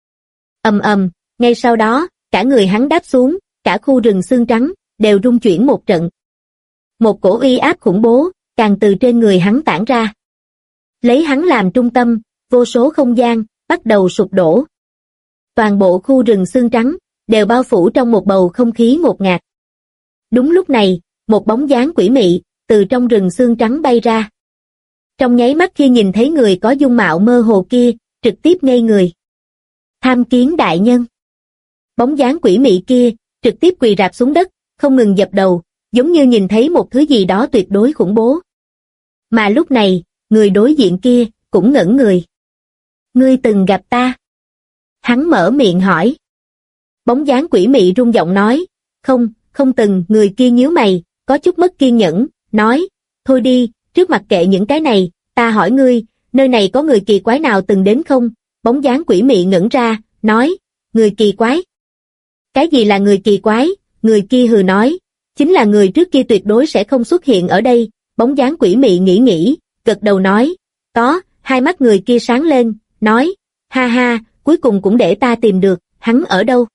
Ngay sau đó, cả người hắn đáp xuống, cả khu rừng xương trắng, đều rung chuyển một trận. Một cổ uy áp khủng bố, càng từ trên người hắn tản ra. Lấy hắn làm trung tâm, vô số không gian, bắt đầu sụp đổ. Toàn bộ khu rừng xương trắng, đều bao phủ trong một bầu không khí ngột ngạt. Đúng lúc này, một bóng dáng quỷ mị, từ trong rừng xương trắng bay ra. Trong nháy mắt khi nhìn thấy người có dung mạo mơ hồ kia, trực tiếp ngây người. Tham kiến đại nhân. Bóng dáng quỷ mị kia, trực tiếp quỳ rạp xuống đất, không ngừng dập đầu, giống như nhìn thấy một thứ gì đó tuyệt đối khủng bố. Mà lúc này, người đối diện kia, cũng ngẩn người. Ngươi từng gặp ta? Hắn mở miệng hỏi. Bóng dáng quỷ mị rung giọng nói, không từng. Người kia nhíu mày, có chút mất kiên nhẫn, nói, thôi đi, trước mặt kệ những cái này, ta hỏi ngươi, nơi này có người kỳ quái nào từng đến không? Bóng dáng quỷ mị ngẩn ra, nói, người kỳ quái? Cái gì là người kỳ quái? Người kia hừ nói, chính là người trước kia tuyệt đối sẽ không xuất hiện ở đây. Bóng dáng quỷ mị nghĩ, gật đầu nói, có. Hai mắt người kia sáng lên, nói, ha ha, cuối cùng cũng để ta tìm được, hắn ở đâu?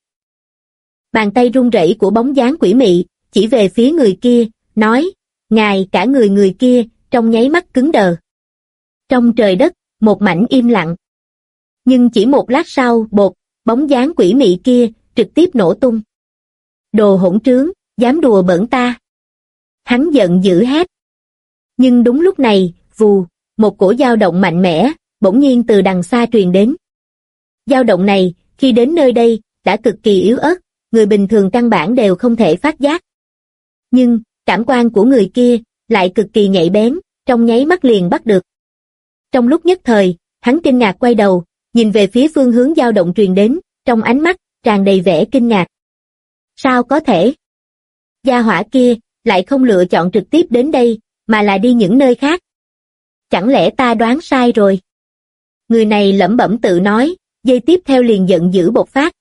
Bàn tay run rẩy của bóng dáng quỷ mị, chỉ về phía người kia, nói, ngài. Cả người kia, trong nháy mắt cứng đờ. Trong trời đất, một mảnh im lặng. Nhưng chỉ một lát sau, bột, bóng dáng quỷ mị kia, trực tiếp nổ tung. Đồ hỗn trướng, dám đùa bỡn ta. Hắn giận dữ hét. Nhưng đúng lúc này, vù, một cổ dao động mạnh mẽ, bỗng nhiên từ đằng xa truyền đến. Dao động này, khi đến nơi đây, đã cực kỳ yếu ớt, người bình thường căn bản đều không thể phát giác. Nhưng, cảm quan của người kia, lại cực kỳ nhạy bén, trong nháy mắt liền bắt được. Trong lúc nhất thời, hắn kinh ngạc quay đầu, nhìn về phía phương hướng dao động truyền đến, trong ánh mắt, tràn đầy vẻ kinh ngạc. Sao có thể? Gia hỏa kia, lại không lựa chọn trực tiếp đến đây, mà là đi những nơi khác. Chẳng lẽ ta đoán sai rồi? Người này lẩm bẩm tự nói, giây tiếp theo liền giận dữ bộc phát.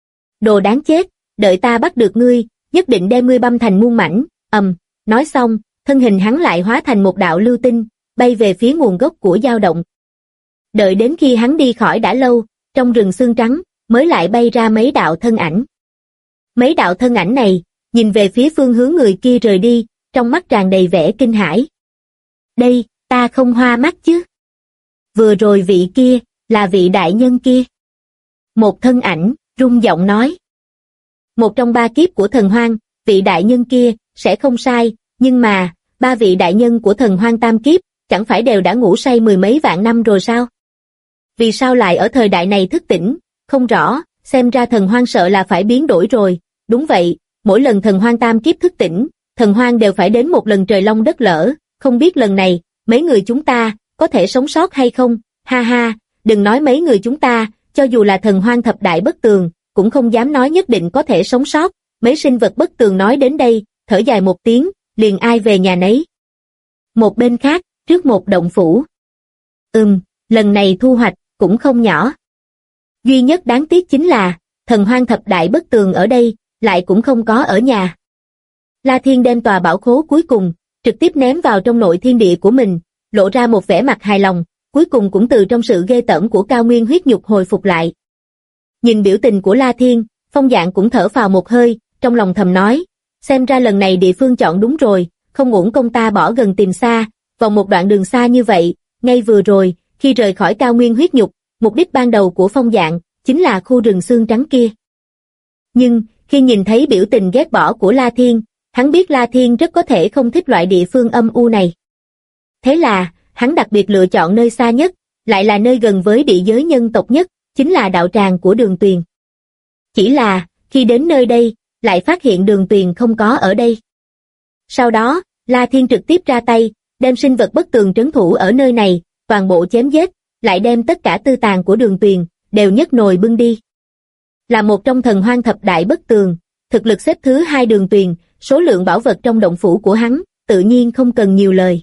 Đồ đáng chết, đợi ta bắt được ngươi, nhất định đem ngươi băm thành muôn mảnh. Nói xong, thân hình hắn lại hóa thành một đạo lưu tinh, bay về phía nguồn gốc của dao động. Đợi đến khi hắn đi khỏi đã lâu, trong rừng xương trắng, mới lại bay ra mấy đạo thân ảnh. Mấy đạo thân ảnh này, nhìn về phía phương hướng người kia rời đi, trong mắt tràn đầy vẻ kinh hãi. Đây, ta không hoa mắt chứ? Vừa rồi vị kia, là vị đại nhân kia. Một thân ảnh, rung giọng nói. Một trong ba kiếp của thần hoang, vị đại nhân kia, sẽ không sai, nhưng mà, ba vị đại nhân của thần hoang tam kiếp, chẳng phải đều đã ngủ say mười mấy vạn năm rồi sao? Vì sao lại ở thời đại này thức tỉnh? Không rõ, xem ra thần hoang sợ là phải biến đổi rồi. Đúng vậy, mỗi lần thần hoang tam kiếp thức tỉnh, thần hoang đều phải đến một lần trời long đất lở, không biết lần này, mấy người chúng ta, có thể sống sót hay không? Ha ha, đừng nói mấy người chúng ta, cho dù là thần hoang thập đại bất tường, cũng không dám nói nhất định có thể sống sót. Mấy sinh vật bất tường nói đến đây, thở dài một tiếng, liền ai về nhà nấy. Một bên khác, trước một động phủ. lần này thu hoạch cũng không nhỏ. Duy nhất đáng tiếc chính là, thần hoang thập đại bất tường ở đây, lại cũng không có ở nhà. La Thiên đem tòa bảo khố cuối cùng, trực tiếp ném vào trong nội thiên địa của mình, lộ ra một vẻ mặt hài lòng, cuối cùng cũng từ trong sự ghê tởm của cao nguyên huyết nhục hồi phục lại. Nhìn biểu tình của La Thiên, Phong Dạng cũng thở phào một hơi, trong lòng thầm nói, xem ra lần này địa phương chọn đúng rồi, không uổng công ta bỏ gần tìm xa, vòng một đoạn đường xa như vậy, ngay vừa rồi, khi rời khỏi cao nguyên huyết nhục, mục đích ban đầu của Phong Dạng, chính là khu rừng xương trắng kia. Nhưng, khi nhìn thấy biểu tình ghét bỏ của La Thiên, hắn biết La Thiên rất có thể không thích loại địa phương âm u này. Thế là, hắn đặc biệt lựa chọn nơi xa nhất, lại là nơi gần với địa giới nhân tộc nhất, chính là đạo tràng của Đường Tuyền. Chỉ là, khi đến nơi đây, lại phát hiện Đường Tuyền không có ở đây. Sau đó, La Thiên trực tiếp ra tay, đem sinh vật bất tường trấn thủ ở nơi này, toàn bộ chém giết, lại đem tất cả tư tàn của Đường Tuyền, đều nhất nồi bưng đi. Là một trong thần hoang thập đại bất tường, thực lực xếp thứ 2 Đường Tuyền, số lượng bảo vật trong động phủ của hắn, tự nhiên không cần nhiều lời.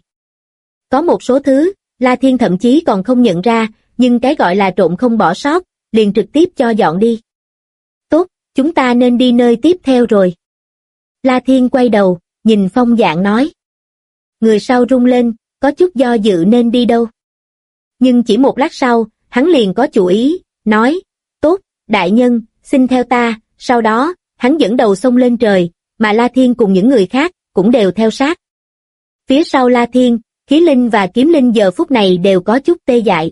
Có một số thứ, La Thiên thậm chí còn không nhận ra, nhưng cái gọi là trộm không bỏ sót, liền trực tiếp cho dọn đi. Tốt, chúng ta nên đi nơi tiếp theo rồi. La Thiên quay đầu, nhìn Phong Dạng nói. Người sau rung lên, có chút do dự nên đi đâu. Nhưng chỉ một lát sau, hắn liền có chủ ý, nói, tốt, đại nhân, xin theo ta, sau đó, hắn dẫn đầu xông lên trời, mà La Thiên cùng những người khác, cũng đều theo sát. Phía sau La Thiên, Khí Linh và Kiếm Linh giờ phút này đều có chút tê dại.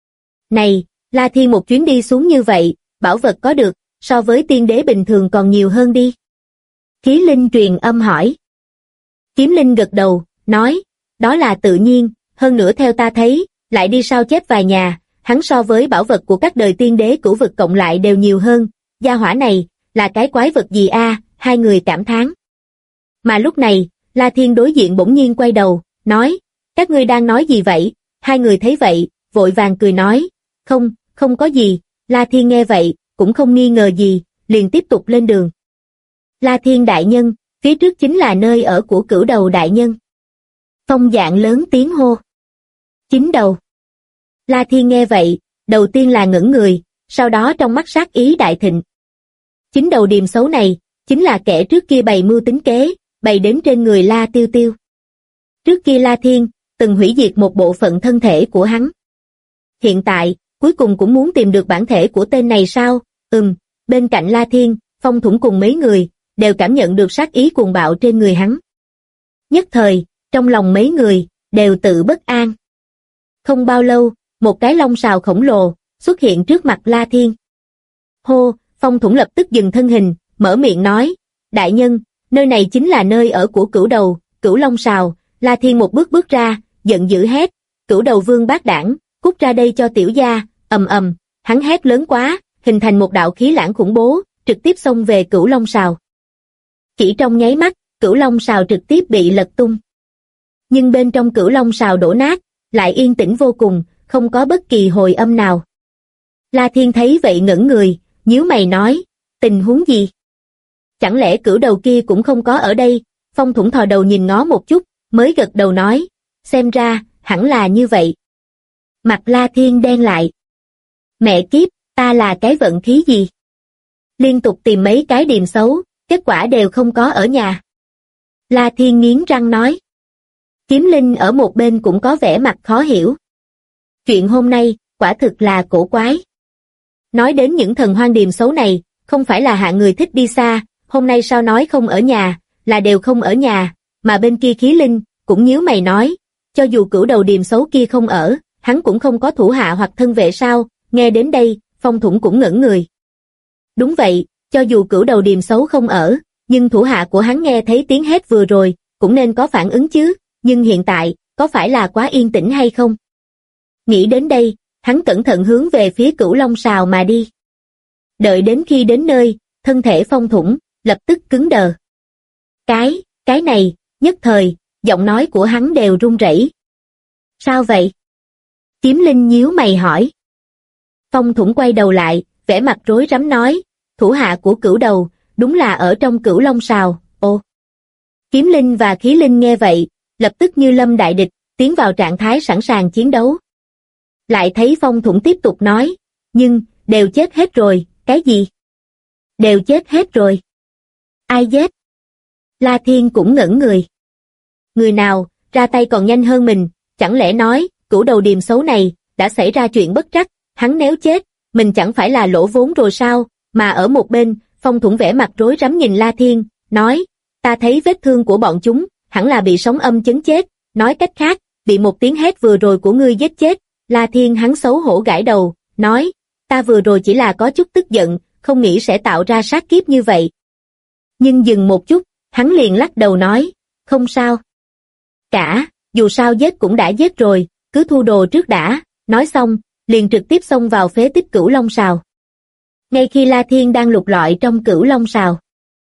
Này, La Thiên một chuyến đi xuống như vậy, bảo vật có được, so với tiên đế bình thường còn nhiều hơn đi. Khí Linh truyền âm hỏi. Kiếm Linh gật đầu, nói, đó là tự nhiên, hơn nữa theo ta thấy, lại đi sao chép vài nhà, hắn so với bảo vật của các đời tiên đế cửu vực cộng lại đều nhiều hơn, gia hỏa này, là cái quái vật gì a? Hai người cảm thán. Mà lúc này, La Thiên đối diện bỗng nhiên quay đầu, nói, các ngươi đang nói gì vậy? Hai người thấy vậy, vội vàng cười nói, không có gì. La Thiên nghe vậy, cũng không nghi ngờ gì, liền tiếp tục lên đường. La Thiên đại nhân, phía trước chính là nơi ở của Cửu Đầu đại nhân. Phong Dạng lớn tiếng hô. Chính đầu. La Thiên nghe vậy, đầu tiên là ngẩn người, sau đó trong mắt sát ý đại thịnh. Chính đầu điềm xấu này, chính là kẻ trước kia bày mưu tính kế, bày đến trên người La Tiêu Tiêu. Trước kia La Thiên, từng hủy diệt một bộ phận thân thể của hắn. Hiện tại, cuối cùng cũng muốn tìm được bản thể của tên này sao? Bên cạnh La Thiên, Phong Thủng cùng mấy người, đều cảm nhận được sát ý cuồng bạo trên người hắn. Nhất thời, trong lòng mấy người, đều tự bất an. Không bao lâu, một cái long sào khổng lồ, xuất hiện trước mặt La Thiên. Hô, Phong Thủng lập tức dừng thân hình, mở miệng nói, đại nhân, nơi này chính là nơi ở của Cửu Đầu, Cửu Long Sào. La Thiên một bước bước ra, giận dữ hét, Cửu Đầu vương bác đảng, cút ra đây cho tiểu gia, hắn hét lớn quá, hình thành một đạo khí lãng khủng bố, trực tiếp xông về Cửu Long Sào. Chỉ trong nháy mắt, Cửu Long Sào trực tiếp bị lật tung. Nhưng bên trong Cửu Long Sào đổ nát, lại yên tĩnh vô cùng, không có bất kỳ hồi âm nào. La Thiên thấy vậy ngẩn người, nhíu mày nói, tình huống gì? Chẳng lẽ Cửu Đầu kia cũng không có ở đây? Phong Thủng thò đầu nhìn ngó một chút, mới gật đầu nói, xem ra, hẳn là như vậy. Mặt La Thiên đen lại. Mẹ kiếp, ta là cái vận khí gì? Liên tục tìm mấy cái điềm xấu, kết quả đều không có ở nhà. La Thiên nghiến răng nói. Kiếm Linh ở một bên cũng có vẻ mặt khó hiểu. Chuyện hôm nay, quả thực là cổ quái. Nói đến những thần hoang điềm xấu này, không phải là hạng người thích đi xa, hôm nay sao nói không ở nhà, là đều không ở nhà, mà bên kia Khí Linh, cũng nhíu mày nói, cho dù Cửu Đầu điềm xấu kia không ở, hắn cũng không có thủ hạ hoặc thân vệ sao, nghe đến đây, Phong Thủng cũng ngẩn người. Đúng vậy, cho dù Cửu Đầu điềm xấu không ở, nhưng thủ hạ của hắn nghe thấy tiếng hét vừa rồi, cũng nên có phản ứng chứ, nhưng hiện tại, có phải là quá yên tĩnh hay không? Nghĩ đến đây, hắn cẩn thận hướng về phía Cửu Long Sào mà đi. Đợi đến khi đến nơi, thân thể Phong Thủng, lập tức cứng đờ. Cái này, nhất thời, giọng nói của hắn đều run rẩy. Sao vậy? Kiếm Linh nhíu mày hỏi. Phong Thủng quay đầu lại, vẻ mặt rối rắm nói, thủ hạ của Cửu Đầu, đúng là ở trong Cửu Long Sào, ô. Kiếm Linh và Khí Linh nghe vậy, lập tức như lâm đại địch, tiến vào trạng thái sẵn sàng chiến đấu. Lại thấy Phong Thủng tiếp tục nói, nhưng, đều chết hết rồi, cái gì? Đều chết hết rồi. Ai giết? La Thiên cũng ngẩn người. Người nào, ra tay còn nhanh hơn mình, chẳng lẽ nói, cửu đầu điềm xấu này, đã xảy ra chuyện bất trắc, hắn nếu chết, mình chẳng phải là lỗ vốn rồi sao, mà ở một bên, Phong Thủng vẻ mặt rối rắm nhìn La Thiên, nói, ta thấy vết thương của bọn chúng, hẳn là bị sóng âm chấn chết, nói cách khác, bị một tiếng hét vừa rồi của ngươi giết chết. La Thiên hắn xấu hổ gãi đầu, nói, ta vừa rồi chỉ là có chút tức giận, không nghĩ sẽ tạo ra sát kiếp như vậy. Nhưng dừng một chút, hắn liền lắc đầu nói, không sao. Cả, dù sao giết cũng đã giết rồi, cứ thu đồ trước đã, nói xong, liền trực tiếp xông vào phế tích Cửu Long Sào. Ngay khi La Thiên đang lục lọi trong Cửu Long Sào,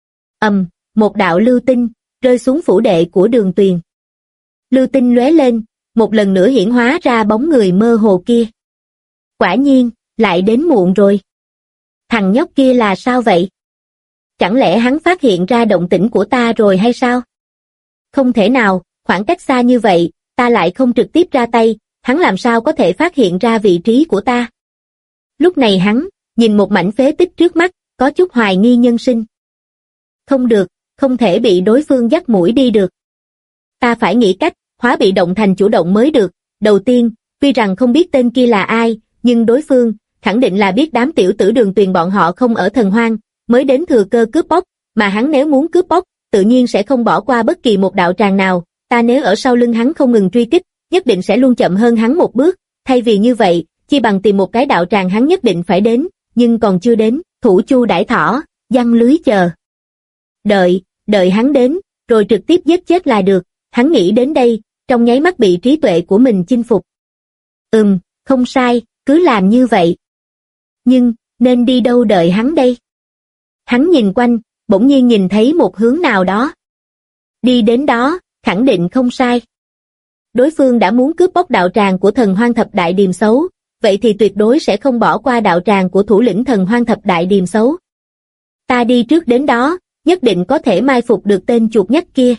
một đạo lưu tinh, rơi xuống phủ đệ của Đường Tuyền. Lưu tinh lóe lên, một lần nữa hiển hóa ra bóng người mơ hồ kia. Quả nhiên, lại đến muộn rồi. Thằng nhóc kia là sao vậy? Chẳng lẽ hắn phát hiện ra động tĩnh của ta rồi hay sao? Không thể nào, khoảng cách xa như vậy, ta lại không trực tiếp ra tay, hắn làm sao có thể phát hiện ra vị trí của ta? Lúc này hắn, nhìn một mảnh phế tích trước mắt, có chút hoài nghi nhân sinh. Không được, không thể bị đối phương dắt mũi đi được. Ta phải nghĩ cách, hóa bị động thành chủ động mới được. Đầu tiên, tuy rằng không biết tên kia là ai, nhưng đối phương, khẳng định là biết đám tiểu tử Đường Tuyền bọn họ không ở Thần Hoang, mới đến thừa cơ cướp bóc, mà hắn nếu muốn cướp bóc, tự nhiên sẽ không bỏ qua bất kỳ một đạo tràng nào, ta nếu ở sau lưng hắn không ngừng truy kích, nhất định sẽ luôn chậm hơn hắn một bước, thay vì như vậy, chi bằng tìm một cái đạo tràng hắn nhất định phải đến, nhưng còn chưa đến, thủ chu đãi thỏ, giăng lưới chờ. Đợi hắn đến, rồi trực tiếp giết chết là được, hắn nghĩ đến đây, trong nháy mắt bị trí tuệ của mình chinh phục. Không sai, cứ làm như vậy. Nhưng, nên đi đâu đợi hắn đây? Hắn nhìn quanh, bỗng nhiên nhìn thấy một hướng nào đó. Đi đến đó, khẳng định không sai. Đối phương đã muốn cướp bóc đạo tràng của Thần Hoang Thập Đại Điềm Xấu, vậy thì tuyệt đối sẽ không bỏ qua đạo tràng của thủ lĩnh Thần Hoang Thập Đại Điềm Xấu. Ta đi trước đến đó, nhất định có thể mai phục được tên chuột nhắt kia.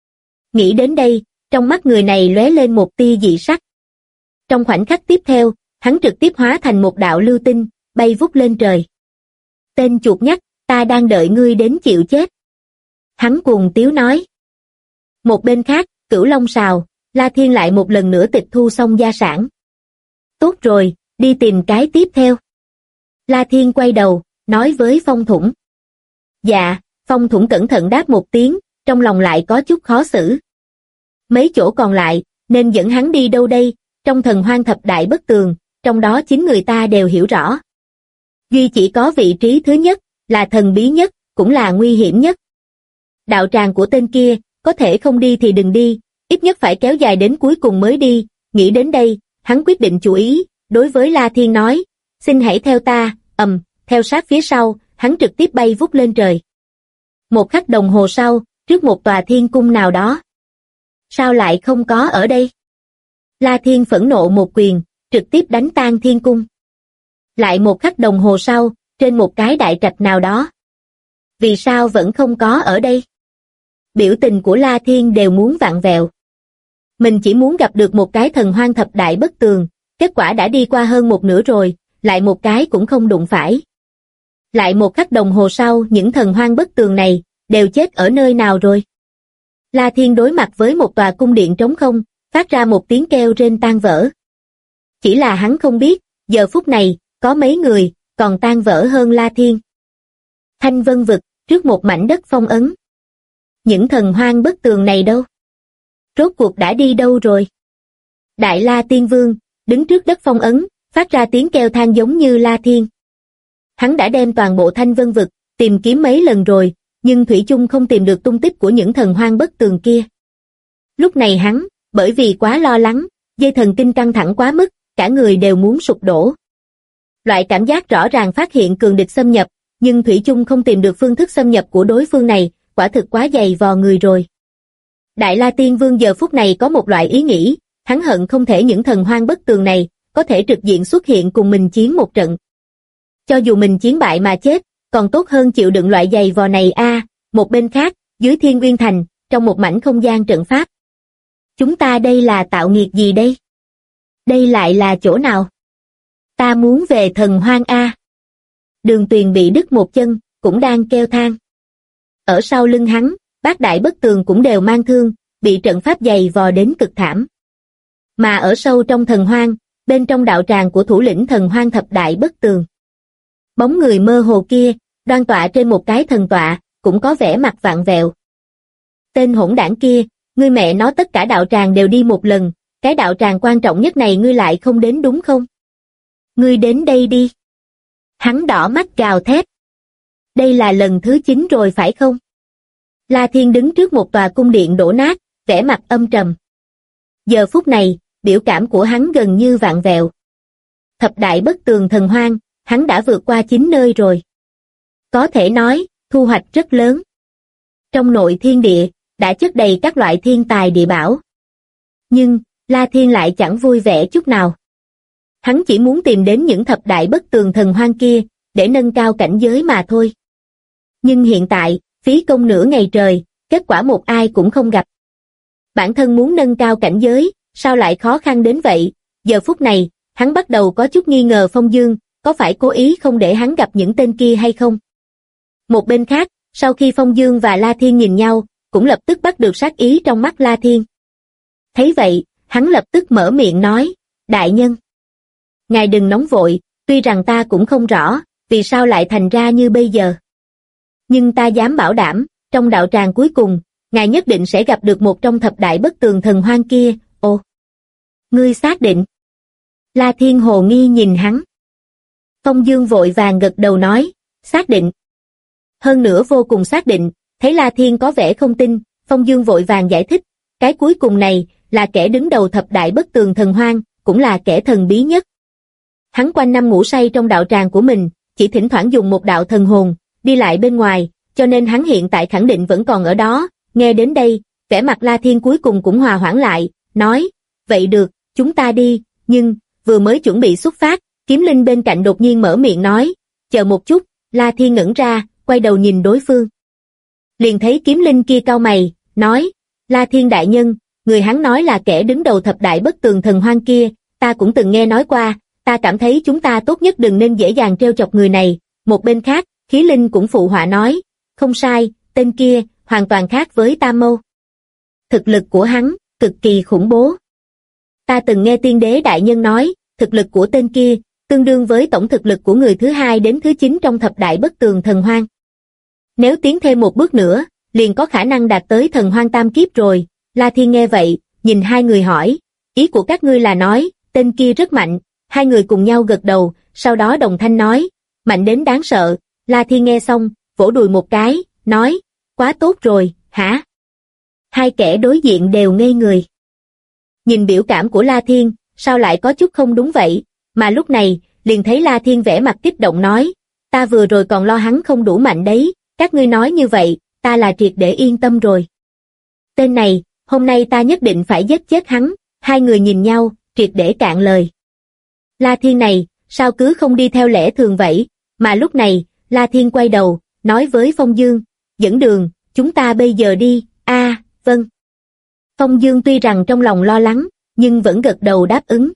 Nghĩ đến đây, trong mắt người này lóe lên một tia dị sắc. Trong khoảnh khắc tiếp theo, hắn trực tiếp hóa thành một đạo lưu tinh, bay vút lên trời. Tên chuột nhắt, ta đang đợi ngươi đến chịu chết. Hắn cuồng tiếu nói. Một bên khác, Cửu Long Sào, La Thiên lại một lần nữa tịch thu xong gia sản. Tốt rồi, đi tìm cái tiếp theo. La Thiên quay đầu, nói với Phong Thủng. Dạ, Phong Thủng cẩn thận đáp một tiếng, trong lòng lại có chút khó xử. Mấy chỗ còn lại, nên dẫn hắn đi đâu đây? Trong Thần Hoang Thập Đại Bất Tường, trong đó chính người ta đều hiểu rõ. Duy chỉ có vị trí thứ nhất, là thần bí nhất, cũng là nguy hiểm nhất. Đạo tràng của tên kia, có thể không đi thì đừng đi, ít nhất phải kéo dài đến cuối cùng mới đi. Nghĩ đến đây, hắn quyết định chú ý, đối với La Thiên nói, xin hãy theo ta. Theo sát phía sau, hắn trực tiếp bay vút lên trời. Một khắc đồng hồ sau, trước một tòa thiên cung nào đó. Sao lại không có ở đây? La Thiên phẫn nộ một quyền, trực tiếp đánh tan thiên cung. Lại một khắc đồng hồ sau, trên một cái đại trạch nào đó. Vì sao vẫn không có ở đây? Biểu tình của La Thiên đều muốn vặn vẹo. Mình chỉ muốn gặp được một cái Thần Hoang Thập Đại Bất Tường, kết quả đã đi qua hơn một nửa rồi, lại một cái cũng không đụng phải. Lại một khắc đồng hồ sau, những Thần Hoang Bất Tường này, đều chết ở nơi nào rồi? La Thiên đối mặt với một tòa cung điện trống không, phát ra một tiếng kêu rên tan vỡ. Chỉ là hắn không biết, giờ phút này, có mấy người, còn tan vỡ hơn La Thiên. Thanh Vân Vực, trước một mảnh đất phong ấn. Những Thần Hoang Bất Tường này đâu? Rốt cuộc đã đi đâu rồi? Đại La Tiên Vương, đứng trước đất phong ấn, phát ra tiếng kêu than giống như La Thiên. Hắn đã đem toàn bộ Thanh Vân Vực, tìm kiếm mấy lần rồi, nhưng thủy chung không tìm được tung tích của những Thần Hoang Bất Tường kia. Lúc này hắn, bởi vì quá lo lắng, dây thần kinh căng thẳng quá mức, cả người đều muốn sụp đổ. Loại cảm giác rõ ràng phát hiện cường địch xâm nhập, nhưng thủy chung không tìm được phương thức xâm nhập của đối phương này, quả thực quá dày vò người rồi. Đại La Tiên Vương giờ phút này có một loại ý nghĩ, hắn hận không thể những Thần Hoang Bất Tường này, có thể trực diện xuất hiện cùng mình chiến một trận. Cho dù mình chiến bại mà chết, còn tốt hơn chịu đựng loại dày vò này a. Một bên khác, dưới Thiên Uyên Thành, trong một mảnh không gian trận pháp. Chúng ta đây là tạo nghiệt gì đây? Đây lại là chỗ nào? Ta muốn về Thần Hoang a. Đường Tuyền bị đứt một chân, cũng đang kêu than. Ở sau lưng hắn, bát đại bất tường cũng đều mang thương, bị trận pháp dày vò đến cực thảm. Mà ở sâu trong Thần Hoang, bên trong đạo tràng của thủ lĩnh Thần Hoang thập đại bất tường, bóng người mơ hồ kia, đoan tọa trên một cái thần tọa, cũng có vẻ mặt vặn vẹo. Tên hỗn đảng kia, ngươi mẹ nó tất cả đạo tràng đều đi một lần, cái đạo tràng quan trọng nhất này ngươi lại không đến đúng không? Ngươi đến đây đi. Hắn đỏ mắt gào thét. Đây là lần thứ 9 rồi phải không? La Thiên đứng trước một tòa cung điện đổ nát, vẻ mặt âm trầm. Giờ phút này, biểu cảm của hắn gần như vặn vẹo. Thập đại bất tường Thần Hoang, hắn đã vượt qua 9 nơi rồi. Có thể nói, thu hoạch rất lớn. Trong nội thiên địa, đã chất đầy các loại thiên tài địa bảo. Nhưng, La Thiên lại chẳng vui vẻ chút nào. Hắn chỉ muốn tìm đến những thập đại bất tường Thần Hoang kia, để nâng cao cảnh giới mà thôi. Nhưng hiện tại, phí công nửa ngày trời, kết quả một ai cũng không gặp. Bản thân muốn nâng cao cảnh giới, sao lại khó khăn đến vậy? Giờ phút này, hắn bắt đầu có chút nghi ngờ Phong Dương, có phải cố ý không để hắn gặp những tên kia hay không? Một bên khác, sau khi Phong Dương và La Thiên nhìn nhau, cũng lập tức bắt được sát ý trong mắt La Thiên. Thấy vậy, hắn lập tức mở miệng nói, đại nhân. Ngài đừng nóng vội, tuy rằng ta cũng không rõ, vì sao lại thành ra như bây giờ. Nhưng ta dám bảo đảm, trong đạo tràng cuối cùng, ngài nhất định sẽ gặp được một trong thập đại bất tường Thần Hoang kia. Ồ, ngươi xác định? La Thiên hồ nghi nhìn hắn. Phong Dương vội vàng gật đầu nói, xác định. Hơn nữa vô cùng xác định, thấy La Thiên có vẻ không tin, Phong Dương vội vàng giải thích, cái cuối cùng này, là kẻ đứng đầu thập đại bất tường Thần Hoang, cũng là kẻ thần bí nhất. Hắn quanh năm ngủ say trong đạo tràng của mình, chỉ thỉnh thoảng dùng một đạo thần hồn, đi lại bên ngoài, cho nên hắn hiện tại khẳng định vẫn còn ở đó. Nghe đến đây, vẻ mặt La Thiên cuối cùng cũng hòa hoãn lại, nói, vậy được, chúng ta đi, nhưng, vừa mới chuẩn bị xuất phát, Kiếm Linh bên cạnh đột nhiên mở miệng nói, chờ một chút. La Thiên ngẩn ra, quay đầu nhìn đối phương. Liền thấy Kiếm Linh kia cau mày, nói, La Thiên đại nhân, người hắn nói là kẻ đứng đầu thập đại bất tường Thần Hoang kia, ta cũng từng nghe nói qua, ta cảm thấy chúng ta tốt nhất đừng nên dễ dàng trêu chọc người này. Một bên khác, Khí Linh cũng phụ họa nói, không sai, tên kia, hoàn toàn khác với Tam Mâu. Thực lực của hắn, cực kỳ khủng bố. Ta từng nghe tiên đế đại nhân nói, thực lực của tên kia, tương đương với tổng thực lực của người thứ 2 đến thứ 9 trong thập đại bất tường Thần Hoang. Nếu tiến thêm một bước nữa, liền có khả năng đạt tới Thần Hoang tam kiếp rồi. La Thiên nghe vậy, nhìn hai người hỏi, ý của các ngươi là nói, tên kia rất mạnh. Hai người cùng nhau gật đầu, sau đó đồng thanh nói, mạnh đến đáng sợ. La Thiên nghe xong, vỗ đùi một cái, nói, quá tốt rồi, hả? Hai kẻ đối diện đều ngây người. Nhìn biểu cảm của La Thiên, sao lại có chút không đúng vậy? Mà lúc này, liền thấy La Thiên vẻ mặt kích động nói, ta vừa rồi còn lo hắn không đủ mạnh đấy, các ngươi nói như vậy, ta là triệt để yên tâm rồi. Tên này, hôm nay ta nhất định phải giết chết hắn. Hai người nhìn nhau, triệt để cạn lời. La Thiên này, sao cứ không đi theo lẽ thường vậy? Mà lúc này, La Thiên quay đầu, nói với Phong Dương, dẫn đường, chúng ta bây giờ đi. Vâng. Phong Dương tuy rằng trong lòng lo lắng, nhưng vẫn gật đầu đáp ứng.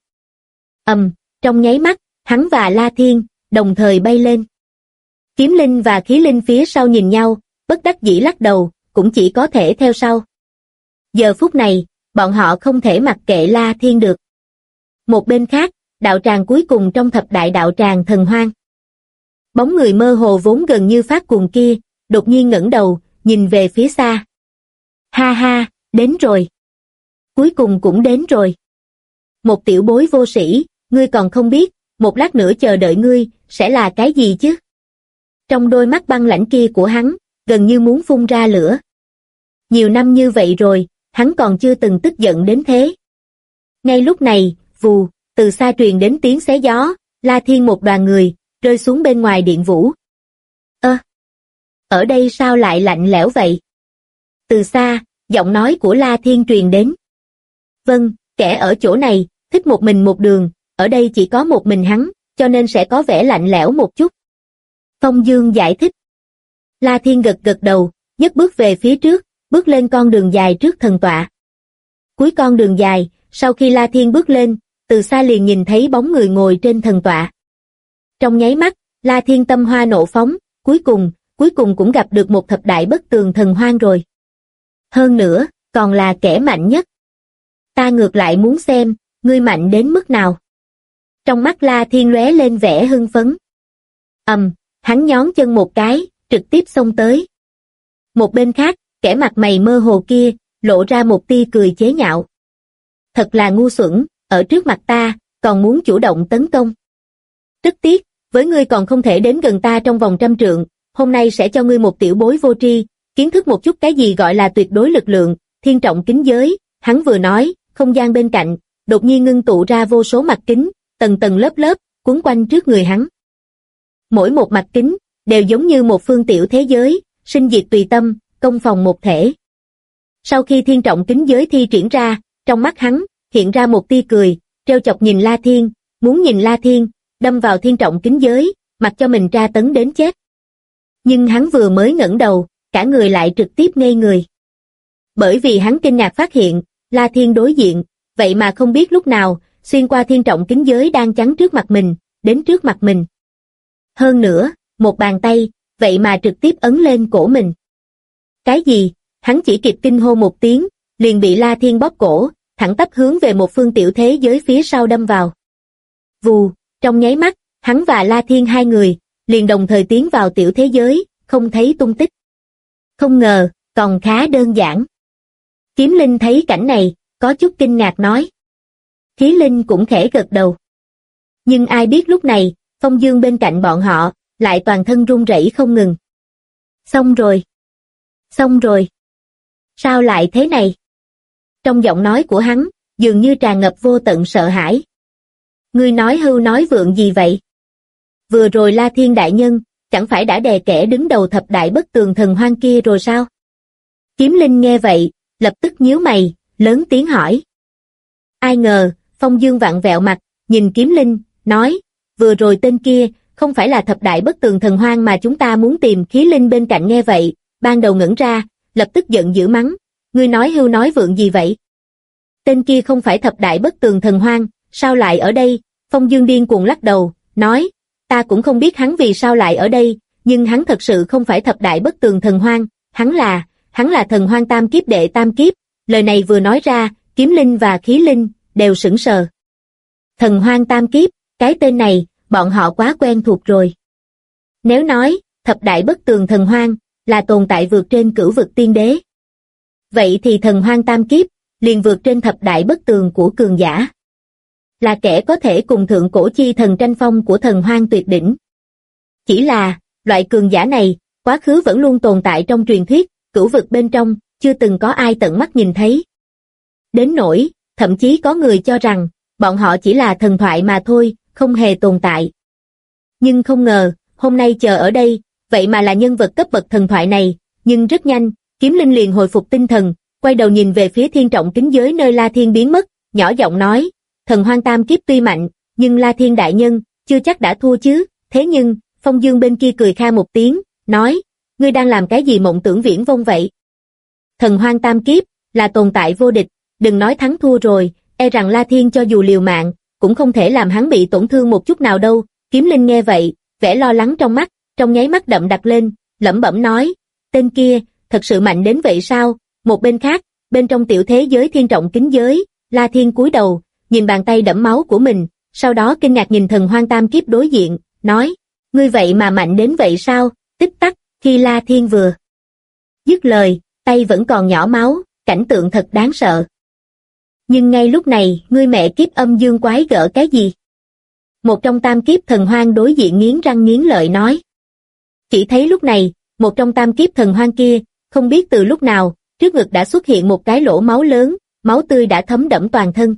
Trong nháy mắt, hắn và La Thiên đồng thời bay lên. Kiếm Linh và Khí Linh phía sau nhìn nhau, bất đắc dĩ lắc đầu, cũng chỉ có thể theo sau. Giờ phút này, bọn họ không thể mặc kệ La Thiên được. Một bên khác, đạo tràng cuối cùng trong thập đại đạo tràng Thần Hoang. Bóng người mơ hồ vốn gần như phát cuồng kia, đột nhiên ngẩng đầu, nhìn về phía xa. Ha ha, đến rồi. Cuối cùng cũng đến rồi. Một tiểu bối vô sĩ, ngươi còn không biết, một lát nữa chờ đợi ngươi, sẽ là cái gì chứ? Trong đôi mắt băng lãnh kia của hắn, gần như muốn phun ra lửa. Nhiều năm như vậy rồi, hắn còn chưa từng tức giận đến thế. Ngay lúc này, vù, từ xa truyền đến tiếng xé gió, La Thiên một đoàn người, rơi xuống bên ngoài điện vũ. Ở đây sao lại lạnh lẽo vậy? Từ xa, giọng nói của La Thiên truyền đến. Vâng, kẻ ở chỗ này, thích một mình một đường, ở đây chỉ có một mình hắn, cho nên sẽ có vẻ lạnh lẽo một chút. Phong Dương giải thích. La Thiên gật gật đầu, nhấc bước về phía trước, bước lên con đường dài trước thần tọa. Cuối con đường dài, sau khi La Thiên bước lên, từ xa liền nhìn thấy bóng người ngồi trên thần tọa. Trong nháy mắt, La Thiên tâm hoa nộ phóng, cuối cùng cũng gặp được một thập đại bất tường thần hoang rồi. Hơn nữa, còn là kẻ mạnh nhất. Ta ngược lại muốn xem, ngươi mạnh đến mức nào. Trong mắt La Thiên lóe lên vẻ hưng phấn. Hắn nhón chân một cái, trực tiếp xông tới. Một bên khác, kẻ mặt mày mơ hồ kia, lộ ra một tia cười chế nhạo. Thật là ngu xuẩn, ở trước mặt ta, còn muốn chủ động tấn công. Rất tiếc, với ngươi còn không thể đến gần ta trong vòng 100 trượng, hôm nay sẽ cho ngươi một tiểu bối vô tri, kiến thức một chút cái gì gọi là tuyệt đối lực lượng, thiên trọng kính giới. Hắn vừa nói, không gian bên cạnh, đột nhiên ngưng tụ ra vô số mặt kính, tầng tầng lớp lớp, quấn quanh trước người hắn. Mỗi một mặt kính, đều giống như một phương tiểu thế giới, sinh diệt tùy tâm, công phòng một thể. Sau khi thiên trọng kính giới thi triển ra, trong mắt hắn, hiện ra một tia cười, trêu chọc nhìn La Thiên, muốn nhìn La Thiên, đâm vào thiên trọng kính giới, mặc cho mình tra tấn đến chết. Nhưng hắn vừa mới ngẩng đầu, cả người lại trực tiếp ngây người. Bởi vì hắn kinh ngạc phát hiện, La Thiên đối diện, vậy mà không biết lúc nào, xuyên qua thiên trọng kính giới đang chắn trước mặt mình, đến trước mặt mình. Hơn nữa, một bàn tay, vậy mà trực tiếp ấn lên cổ mình. Cái gì? Hắn chỉ kịp kinh hô một tiếng, liền bị La Thiên bóp cổ, thẳng tắp hướng về một phương tiểu thế giới phía sau đâm vào. Vù, trong nháy mắt, hắn và La Thiên hai người, liền đồng thời tiến vào tiểu thế giới, không thấy tung tích. Không ngờ, còn khá đơn giản. Kiếm Linh thấy cảnh này, có chút kinh ngạc nói. Khí Linh cũng khẽ gật đầu. Nhưng ai biết lúc này, Phong Dương bên cạnh bọn họ, lại toàn thân run rẩy không ngừng. Xong rồi. Xong rồi. Sao lại thế này? Trong giọng nói của hắn, dường như tràn ngập vô tận sợ hãi. Ngươi nói hưu nói vượng gì vậy? Vừa rồi La Thiên đại nhân, chẳng phải đã đè kẻ đứng đầu thập đại bất tường thần hoang kia rồi sao? Kiếm Linh nghe vậy, lập tức nhíu mày, lớn tiếng hỏi. Ai ngờ, Phong Dương vặn vẹo mặt, nhìn Kiếm Linh, nói, vừa rồi tên kia, không phải là thập đại bất tường thần hoang mà chúng ta muốn tìm. Khí Linh bên cạnh nghe vậy, ban đầu ngẩn ra, lập tức giận dữ mắng, ngươi nói hưu nói vượng gì vậy? Tên kia không phải thập đại bất tường thần hoang, sao lại ở đây? Phong Dương điên cuồng lắc đầu, nói, ta cũng không biết hắn vì sao lại ở đây, nhưng hắn thật sự không phải thập đại bất tường thần hoang, hắn là thần hoang tam kiếp đệ tam kiếp. Lời này vừa nói ra, Kiếm Linh và Khí Linh đều sững sờ. Thần hoang tam kiếp, cái tên này, bọn họ quá quen thuộc rồi. Nếu nói, thập đại bất tường thần hoang, là tồn tại vượt trên cửu vực tiên đế. Vậy thì thần hoang tam kiếp, liền vượt trên thập đại bất tường của cường giả. Là kẻ có thể cùng thượng cổ chi thần tranh phong của thần hoang tuyệt đỉnh. Chỉ là, loại cường giả này, quá khứ vẫn luôn tồn tại trong truyền thuyết, cửu vực bên trong, chưa từng có ai tận mắt nhìn thấy. Đến nỗi, thậm chí có người cho rằng, bọn họ chỉ là thần thoại mà thôi, không hề tồn tại. Nhưng không ngờ, hôm nay chờ ở đây, vậy mà là nhân vật cấp bậc thần thoại này, nhưng rất nhanh, Kiếm Linh liền hồi phục tinh thần, quay đầu nhìn về phía thiên trọng kính giới nơi La Thiên biến mất, nhỏ giọng nói, thần hoang tam kiếp tuy mạnh, nhưng La Thiên đại nhân, chưa chắc đã thua chứ. Thế nhưng, Phong Dương bên kia cười kha một tiếng, nói, ngươi đang làm cái gì mộng tưởng viển vông vậy? Thần hoang tam kiếp, là tồn tại vô địch, đừng nói thắng thua rồi, e rằng La Thiên cho dù liều mạng, cũng không thể làm hắn bị tổn thương một chút nào đâu. Kiếm Linh nghe vậy, vẻ lo lắng trong mắt, trong nháy mắt đậm đặc lên, lẩm bẩm nói, tên kia, thật sự mạnh đến vậy sao? Một bên khác, bên trong tiểu thế giới thiên trọng kính giới, La Thiên cúi đầu, nhìn bàn tay đẫm máu của mình, sau đó kinh ngạc nhìn thần hoang tam kiếp đối diện, nói, ngươi vậy mà mạnh đến vậy sao? Tích tắc, khi La Thiên vừa dứt lời, tay vẫn còn nhỏ máu, cảnh tượng thật đáng sợ. Nhưng ngay lúc này, ngươi mẹ kiếp âm dương quái gở cái gì? Một trong tam kiếp thần hoang đối diện nghiến răng nghiến lợi nói. Chỉ thấy lúc này, một trong tam kiếp thần hoang kia, không biết từ lúc nào, trước ngực đã xuất hiện một cái lỗ máu lớn, máu tươi đã thấm đẫm toàn thân.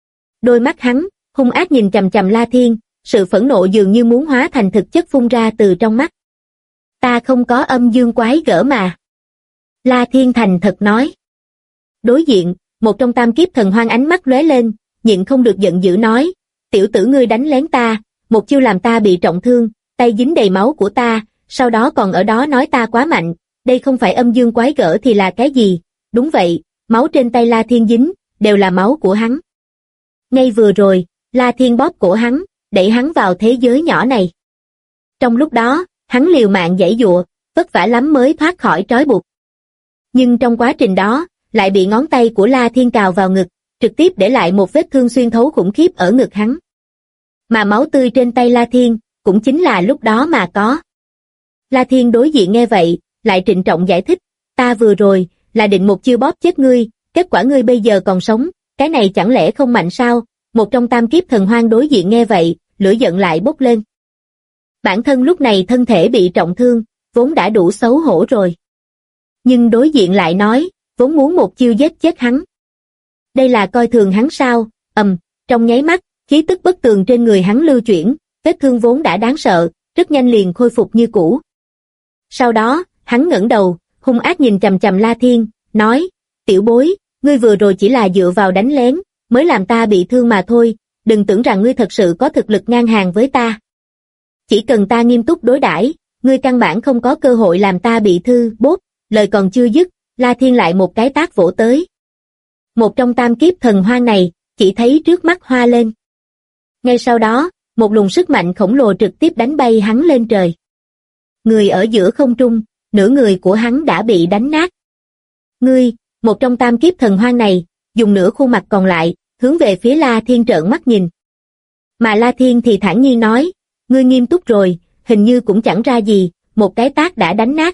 Đôi mắt hắn, hung ác nhìn chằm chằm La Thiên, sự phẫn nộ dường như muốn hóa thành thực chất phun ra từ trong mắt. Ta không có âm dương quái gở mà. La Thiên thành thật nói. Đối diện, một trong tam kiếp thần hoang ánh mắt lóe lên, nhịn không được giận dữ nói, tiểu tử ngươi đánh lén ta, một chiêu làm ta bị trọng thương, tay dính đầy máu của ta, sau đó còn ở đó nói ta quá mạnh, đây không phải âm dương quái gở thì là cái gì? Đúng vậy, máu trên tay La Thiên dính, đều là máu của hắn. Ngay vừa rồi, La Thiên bóp cổ hắn, đẩy hắn vào thế giới nhỏ này. Trong lúc đó, hắn liều mạng giãy giụa, vất vả lắm mới thoát khỏi trói buộc. Nhưng trong quá trình đó, lại bị ngón tay của La Thiên cào vào ngực, trực tiếp để lại một vết thương xuyên thấu khủng khiếp ở ngực hắn. Mà máu tươi trên tay La Thiên, cũng chính là lúc đó mà có. La Thiên đối diện nghe vậy, lại trịnh trọng giải thích, ta vừa rồi, là định một chiêu bóp chết ngươi, kết quả ngươi bây giờ còn sống, cái này chẳng lẽ không mạnh sao? Một trong tam kiếp thần hoang đối diện nghe vậy, lửa giận lại bốc lên. Bản thân lúc này thân thể bị trọng thương, vốn đã đủ xấu hổ rồi. Nhưng đối diện lại nói, vốn muốn một chiêu giết chết hắn. Đây là coi thường hắn sao? Trong nháy mắt, khí tức bất tường trên người hắn lưu chuyển, vết thương vốn đã đáng sợ, rất nhanh liền khôi phục như cũ. Sau đó, hắn ngẩng đầu, hung ác nhìn chằm chằm La Thiên, nói, tiểu bối, ngươi vừa rồi chỉ là dựa vào đánh lén, mới làm ta bị thương mà thôi, đừng tưởng rằng ngươi thật sự có thực lực ngang hàng với ta. Chỉ cần ta nghiêm túc đối đãi, ngươi căn bản không có cơ hội làm ta bị thương. Bốp, lời còn chưa dứt, La Thiên lại một cái tát vỗ tới. Một trong tam kiếp thần hoang này, chỉ thấy trước mắt hoa lên. Ngay sau đó, một luồng sức mạnh khổng lồ trực tiếp đánh bay hắn lên trời. Người ở giữa không trung, nửa người của hắn đã bị đánh nát. Ngươi, một trong tam kiếp thần hoang này, dùng nửa khuôn mặt còn lại, hướng về phía La Thiên trợn mắt nhìn. Mà La Thiên thì thản nhiên nói, ngươi nghiêm túc rồi, hình như cũng chẳng ra gì, một cái tát đã đánh nát.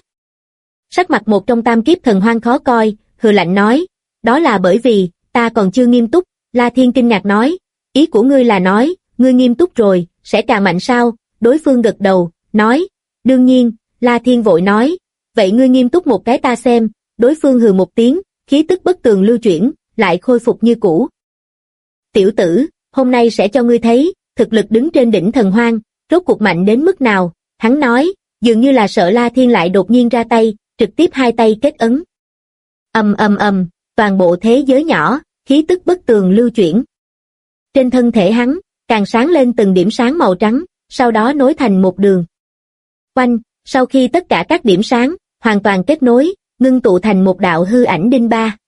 Sắc mặt một trong tam kiếp thần hoang khó coi, hừ lạnh nói, đó là bởi vì, ta còn chưa nghiêm túc. La Thiên kinh ngạc nói, ý của ngươi là nói, ngươi nghiêm túc rồi, sẽ càng mạnh sao? Đối phương gật đầu, nói, đương nhiên. La Thiên vội nói, vậy ngươi nghiêm túc một cái ta xem. Đối phương hừ một tiếng, khí tức bất tường lưu chuyển, lại khôi phục như cũ. Tiểu tử, hôm nay sẽ cho ngươi thấy, thực lực đứng trên đỉnh thần hoang, rốt cuộc mạnh đến mức nào. Hắn nói, dường như là sợ La Thiên lại đột nhiên ra tay, trực tiếp hai tay kết ấn. Toàn bộ thế giới nhỏ, khí tức bất tường lưu chuyển. Trên thân thể hắn, càng sáng lên từng điểm sáng màu trắng, sau đó nối thành một đường. Quanh, sau khi tất cả các điểm sáng, hoàn toàn kết nối, ngưng tụ thành một đạo hư ảnh đinh ba.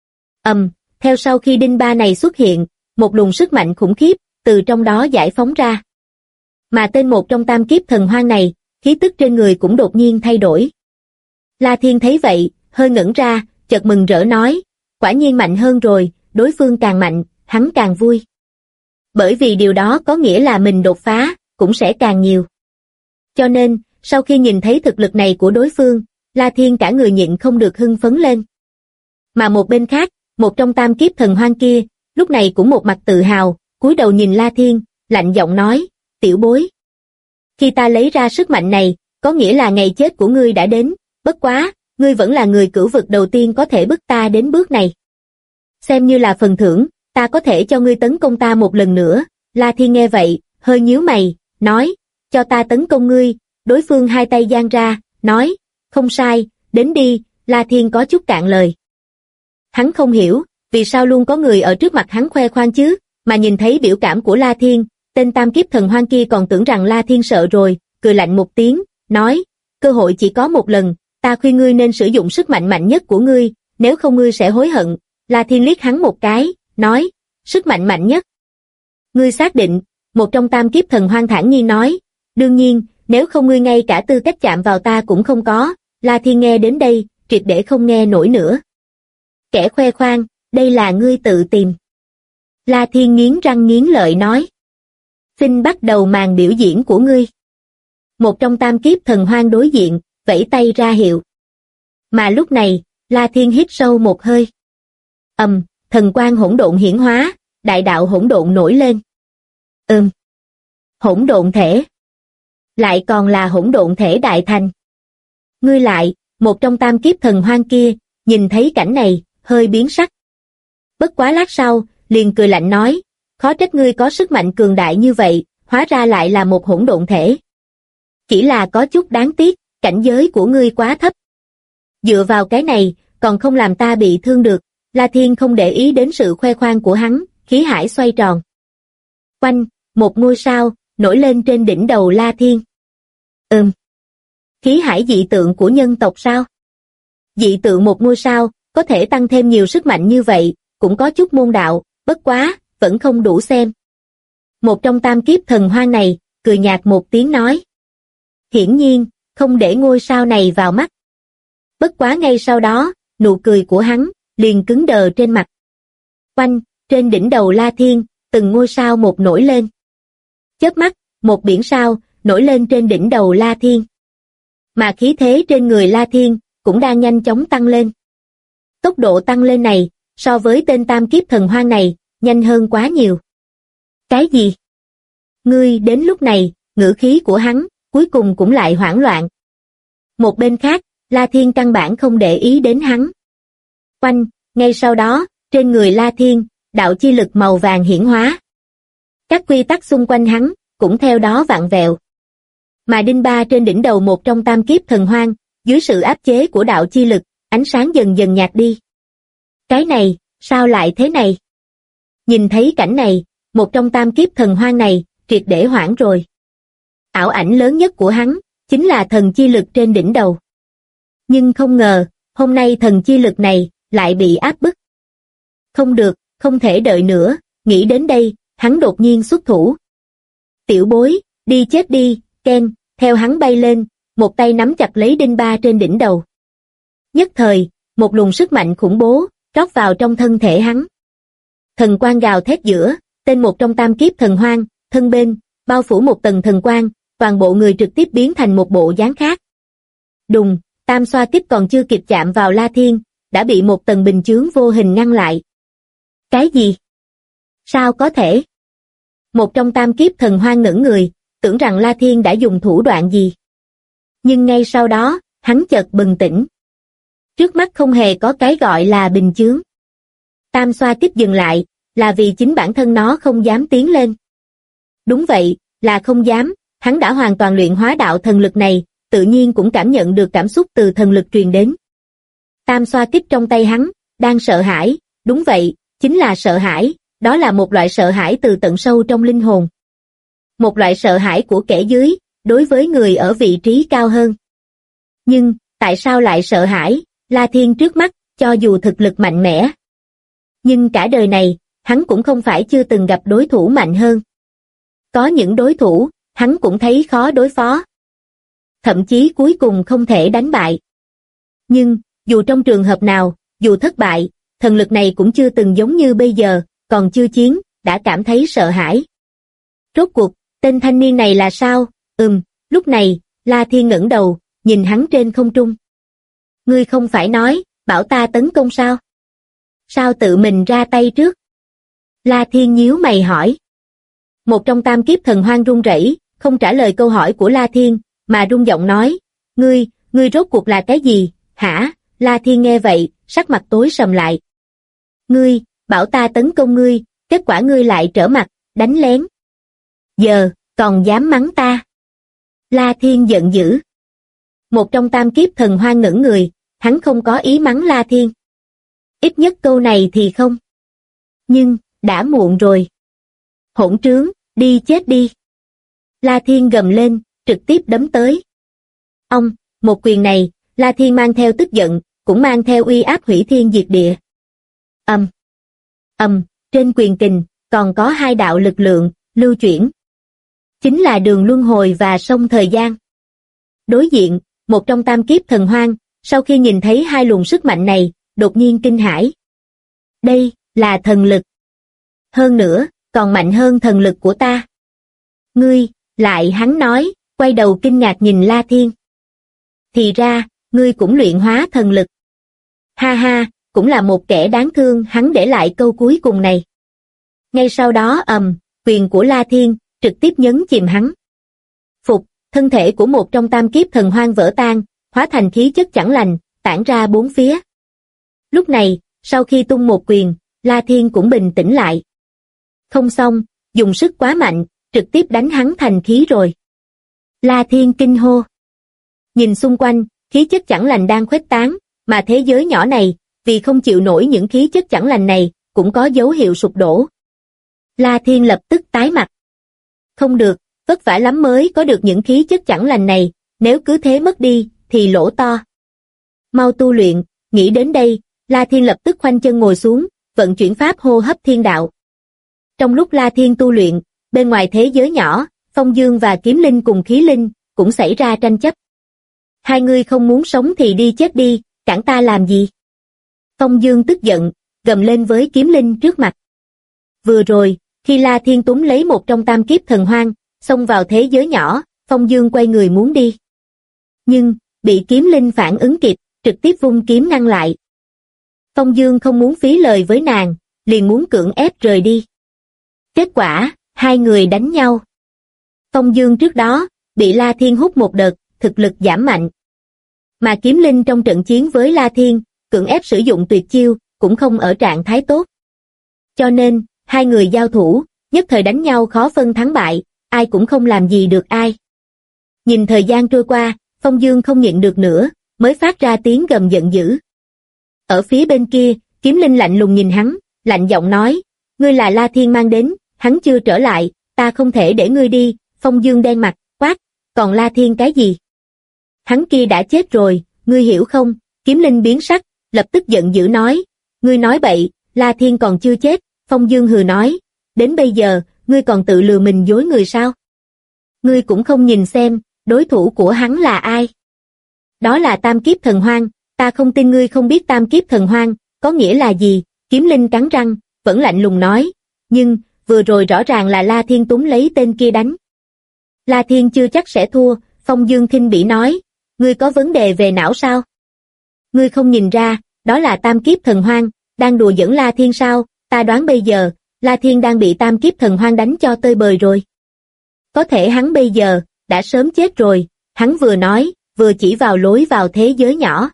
Theo sau khi đinh ba này xuất hiện, một luồng sức mạnh khủng khiếp, từ trong đó giải phóng ra. Mà tên một trong tam kiếp thần hoang này, khí tức trên người cũng đột nhiên thay đổi. La Thiên thấy vậy, hơi ngẩn ra, chợt mừng rỡ nói, quả nhiên mạnh hơn rồi, đối phương càng mạnh, hắn càng vui. Bởi vì điều đó có nghĩa là mình đột phá, cũng sẽ càng nhiều. Cho nên, sau khi nhìn thấy thực lực này của đối phương, La Thiên cả người nhịn không được hưng phấn lên. Mà một bên khác, một trong tam kiếp thần hoang kia, lúc này cũng một mặt tự hào, cúi đầu nhìn La Thiên, lạnh giọng nói, tiểu bối. Khi ta lấy ra sức mạnh này, có nghĩa là ngày chết của ngươi đã đến, bất quá, ngươi vẫn là người cửu vực đầu tiên có thể bức ta đến bước này. Xem như là phần thưởng, ta có thể cho ngươi tấn công ta một lần nữa. La Thiên nghe vậy, hơi nhíu mày, nói, cho ta tấn công ngươi. Đối phương hai tay giang ra, nói, không sai, đến đi. La Thiên có chút cạn lời. Hắn không hiểu, vì sao luôn có người ở trước mặt hắn khoe khoang chứ, mà nhìn thấy biểu cảm của La Thiên, tên tam kiếp thần hoang kia còn tưởng rằng La Thiên sợ rồi, cười lạnh một tiếng, nói, cơ hội chỉ có một lần, ta khuyên ngươi nên sử dụng sức mạnh mạnh nhất của ngươi, nếu không ngươi sẽ hối hận. La Thiên liếc hắn một cái, nói, sức mạnh mạnh nhất. Ngươi xác định, một trong tam kiếp thần hoang thản nhiên nói, đương nhiên, nếu không ngươi ngay cả tư cách chạm vào ta cũng không có. La Thiên nghe đến đây, triệt để không nghe nổi nữa. Kẻ khoe khoang, đây là ngươi tự tìm. La Thiên nghiến răng nghiến lợi nói. Xin bắt đầu màn biểu diễn của ngươi. Một trong tam kiếp thần hoang đối diện, vẫy tay ra hiệu. Mà lúc này, La Thiên hít sâu một hơi. Thần quang hỗn độn hiển hóa, đại đạo hỗn độn nổi lên. Hỗn độn thể. Lại còn là hỗn độn thể đại thành. Ngươi lại, một trong tam kiếp thần hoang kia, nhìn thấy cảnh này, hơi biến sắc. Bất quá lát sau, liền cười lạnh nói, khó trách ngươi có sức mạnh cường đại như vậy, hóa ra lại là một hỗn độn thể. Chỉ là có chút đáng tiếc, cảnh giới của ngươi quá thấp. Dựa vào cái này, còn không làm ta bị thương được. La Thiên không để ý đến sự khoe khoang của hắn, khí hải xoay tròn. Quanh, một ngôi sao, nổi lên trên đỉnh đầu La Thiên. Khí hải dị tượng của nhân tộc sao? Dị tượng một ngôi sao, có thể tăng thêm nhiều sức mạnh như vậy, cũng có chút môn đạo, bất quá, vẫn không đủ xem. Một trong tam kiếp thần hoang này, cười nhạt một tiếng nói. Hiển nhiên, không để ngôi sao này vào mắt. Bất quá ngay sau đó, nụ cười của hắn, liền cứng đờ trên mặt. Oanh, trên đỉnh đầu La Thiên, từng ngôi sao một nổi lên. Chớp mắt, một biển sao, nổi lên trên đỉnh đầu La Thiên. Mà khí thế trên người La Thiên, cũng đang nhanh chóng tăng lên. Tốc độ tăng lên này, so với tên tam kiếp thần hoang này, nhanh hơn quá nhiều. Cái gì? Ngươi đến lúc này, ngữ khí của hắn, cuối cùng cũng lại hoảng loạn. Một bên khác, La Thiên căn bản không để ý đến hắn. Oanh, ngay sau đó, trên người La Thiên, đạo chi lực màu vàng hiển hóa. Các quy tắc xung quanh hắn, cũng theo đó vặn vẹo. Mà đinh ba trên đỉnh đầu một trong tam kiếp thần hoang, dưới sự áp chế của đạo chi lực, ánh sáng dần dần nhạt đi. Cái này, sao lại thế này? Nhìn thấy cảnh này, một trong tam kiếp thần hoang này, triệt để hoảng rồi. Ảo ảnh lớn nhất của hắn, chính là thần chi lực trên đỉnh đầu. Nhưng không ngờ, hôm nay thần chi lực này, lại bị áp bức. Không được, không thể đợi nữa, nghĩ đến đây, hắn đột nhiên xuất thủ. Tiểu bối, đi chết đi, Ken, theo hắn bay lên, một tay nắm chặt lấy đinh ba trên đỉnh đầu. Nhất thời, một luồng sức mạnh khủng bố, rót vào trong thân thể hắn. Thần quang gào thét giữa, tên một trong tam kiếp thần hoang, thân bên, bao phủ một tầng thần quang, toàn bộ người trực tiếp biến thành một bộ dáng khác. Đùng, tam xoa kích còn chưa kịp chạm vào La Thiên, đã bị một tầng bình chướng vô hình ngăn lại. Cái gì? Sao có thể? Một trong tam kiếp thần hoang ngẩn người, tưởng rằng La Thiên đã dùng thủ đoạn gì. Nhưng ngay sau đó, hắn chợt bừng tỉnh. Trước mắt không hề có cái gọi là bình chướng. Tam xoa kích dừng lại, là vì chính bản thân nó không dám tiến lên. Đúng vậy, là không dám, hắn đã hoàn toàn luyện hóa đạo thần lực này, tự nhiên cũng cảm nhận được cảm xúc từ thần lực truyền đến. Tam xoa kích trong tay hắn, đang sợ hãi, đúng vậy, chính là sợ hãi, đó là một loại sợ hãi từ tận sâu trong linh hồn. Một loại sợ hãi của kẻ dưới, đối với người ở vị trí cao hơn. Nhưng, tại sao lại sợ hãi, La Thiên trước mắt, cho dù thực lực mạnh mẽ. Nhưng cả đời này, hắn cũng không phải chưa từng gặp đối thủ mạnh hơn. Có những đối thủ, hắn cũng thấy khó đối phó. Thậm chí cuối cùng không thể đánh bại. Nhưng, dù trong trường hợp nào, dù thất bại, thần lực này cũng chưa từng giống như bây giờ, còn chưa chiến, đã cảm thấy sợ hãi. Rốt cuộc, tên thanh niên này là sao? Lúc này, La Thiên ngẩng đầu, nhìn hắn trên không trung. Ngươi không phải nói, bảo ta tấn công sao? Sao tự mình ra tay trước? La Thiên nhíu mày hỏi. Một trong tam kiếp thần hoang run rẩy, không trả lời câu hỏi của La Thiên, mà run giọng nói, ngươi rốt cuộc là cái gì, hả? La Thiên nghe vậy, sắc mặt tối sầm lại. Ngươi, bảo ta tấn công ngươi, kết quả ngươi lại trở mặt, đánh lén. Giờ, còn dám mắng ta. La Thiên giận dữ. Một trong tam kiếp thần hoang ngẩn người, hắn không có ý mắng La Thiên. Ít nhất câu này thì không. Nhưng, đã muộn rồi. Hỗn trướng, đi chết đi. La Thiên gầm lên, trực tiếp đấm tới. Một quyền này, La Thiên mang theo tức giận, cũng mang theo uy áp hủy thiên diệt địa. Trên quyền kình, còn có hai đạo lực lượng, lưu chuyển. Chính là đường luân hồi và sông thời gian. Đối diện, một trong tam kiếp thần hoang, sau khi nhìn thấy hai luồng sức mạnh này, đột nhiên kinh hãi. Đây, là thần lực. Hơn nữa, còn mạnh hơn thần lực của ta. Ngươi, lại hắn nói, quay đầu kinh ngạc nhìn La Thiên. Thì ra, ngươi cũng luyện hóa thần lực. Ha ha, cũng là một kẻ đáng thương, hắn để lại câu cuối cùng này. Ngay sau đó quyền của La Thiên, trực tiếp nhấn chìm hắn. Phục, thân thể của một trong tam kiếp thần hoang vỡ tan, hóa thành khí chất chẳng lành, tản ra bốn phía. Lúc này, sau khi tung một quyền, La Thiên cũng bình tĩnh lại. Không xong, dùng sức quá mạnh, trực tiếp đánh hắn thành khí rồi. La Thiên kinh hô. Nhìn xung quanh, khí chất chẳng lành đang khuếch tán, mà thế giới nhỏ này, vì không chịu nổi những khí chất chẳng lành này, cũng có dấu hiệu sụp đổ. La Thiên lập tức tái mặt. Không được, vất vả lắm mới có được những khí chất chẳng lành này, nếu cứ thế mất đi, thì lỗ to. Mau tu luyện, nghĩ đến đây, La Thiên lập tức khoanh chân ngồi xuống, vận chuyển pháp hô hấp thiên đạo. Trong lúc La Thiên tu luyện, bên ngoài thế giới nhỏ, Phong Dương và Kiếm Linh cùng Khí Linh cũng xảy ra tranh chấp. Hai người không muốn sống thì đi chết đi, cản ta làm gì? Phong Dương tức giận, gầm lên với Kiếm Linh trước mặt. Vừa rồi, khi La Thiên túm lấy một trong tam kiếp thần hoang, xông vào thế giới nhỏ, Phong Dương quay người muốn đi. Nhưng, bị Kiếm Linh phản ứng kịp, trực tiếp vung kiếm ngăn lại. Phong Dương không muốn phí lời với nàng, liền muốn cưỡng ép rời đi. Kết quả, hai người đánh nhau. Phong Dương trước đó, bị La Thiên hút một đợt, thực lực giảm mạnh. Mà Kiếm Linh trong trận chiến với La Thiên, cưỡng ép sử dụng tuyệt chiêu, cũng không ở trạng thái tốt. Cho nên, hai người giao thủ, nhất thời đánh nhau khó phân thắng bại, ai cũng không làm gì được ai. Nhìn thời gian trôi qua, Phong Dương không nhịn được nữa, mới phát ra tiếng gầm giận dữ. Ở phía bên kia, Kiếm Linh lạnh lùng nhìn hắn, lạnh giọng nói, ngươi là La Thiên mang đến, hắn chưa trở lại, ta không thể để ngươi đi. Phong Dương đen mặt, quát, còn La Thiên cái gì? Hắn kia đã chết rồi, ngươi hiểu không? Kiếm Linh biến sắc, lập tức giận dữ nói, ngươi nói bậy, La Thiên còn chưa chết. Phong Dương hừ nói, đến bây giờ, ngươi còn tự lừa mình dối người sao? Ngươi cũng không nhìn xem, đối thủ của hắn là ai? Đó là tam kiếp thần hoang, ta không tin ngươi không biết tam kiếp thần hoang, có nghĩa là gì? Kiếm Linh cắn răng, vẫn lạnh lùng nói, nhưng, vừa rồi rõ ràng là La Thiên túm lấy tên kia đánh. La Thiên chưa chắc sẽ thua. Phong Dương khinh bỉ nói, ngươi có vấn đề về não sao? Ngươi không nhìn ra, đó là tam kiếp thần hoang, đang đùa giỡn La Thiên sao? Ta đoán bây giờ, La Thiên đang bị tam kiếp thần hoang đánh cho tơi bời rồi. Có thể hắn bây giờ, đã sớm chết rồi, hắn vừa nói, vừa chỉ vào lối vào thế giới nhỏ.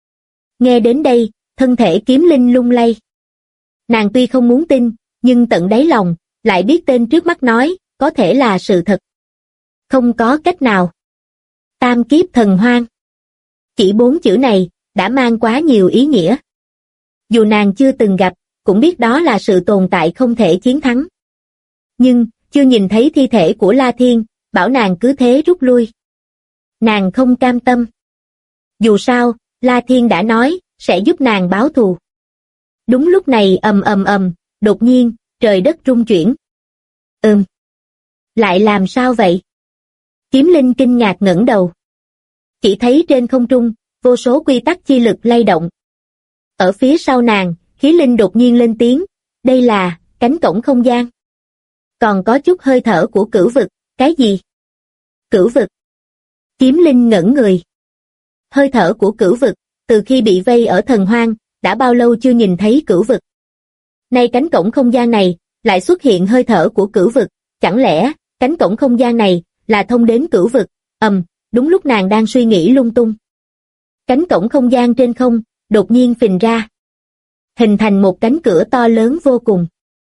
Nghe đến đây, thân thể Kiếm Linh lung lay. Nàng tuy không muốn tin, nhưng tận đáy lòng, lại biết tên trước mắt nói, có thể là sự thật. Không có cách nào. Tam kiếp thần hoang. Chỉ 4 chữ này, đã mang quá nhiều ý nghĩa. Dù nàng chưa từng gặp, cũng biết đó là sự tồn tại không thể chiến thắng. Nhưng, chưa nhìn thấy thi thể của La Thiên, bảo nàng cứ thế rút lui. Nàng không cam tâm. Dù sao, La Thiên đã nói, sẽ giúp nàng báo thù. Đúng lúc này đột nhiên, trời đất rung chuyển. Lại làm sao vậy? Kiếm Linh kinh ngạc ngẩng đầu. Chỉ thấy trên không trung, vô số quy tắc chi lực lay động. Ở phía sau nàng, Khí Linh đột nhiên lên tiếng, đây là cánh cổng không gian. Còn có chút hơi thở của cửu vực, cái gì? Cửu vực. Kiếm Linh ngẩn người. Hơi thở của cửu vực, từ khi bị vây ở thần hoang, đã bao lâu chưa nhìn thấy cửu vực. Nay cánh cổng không gian này, lại xuất hiện hơi thở của cửu vực, chẳng lẽ, cánh cổng không gian này, là thông đến cửu vực? Đúng lúc nàng đang suy nghĩ lung tung. Cánh cổng không gian trên không, đột nhiên phình ra. Hình thành một cánh cửa to lớn vô cùng.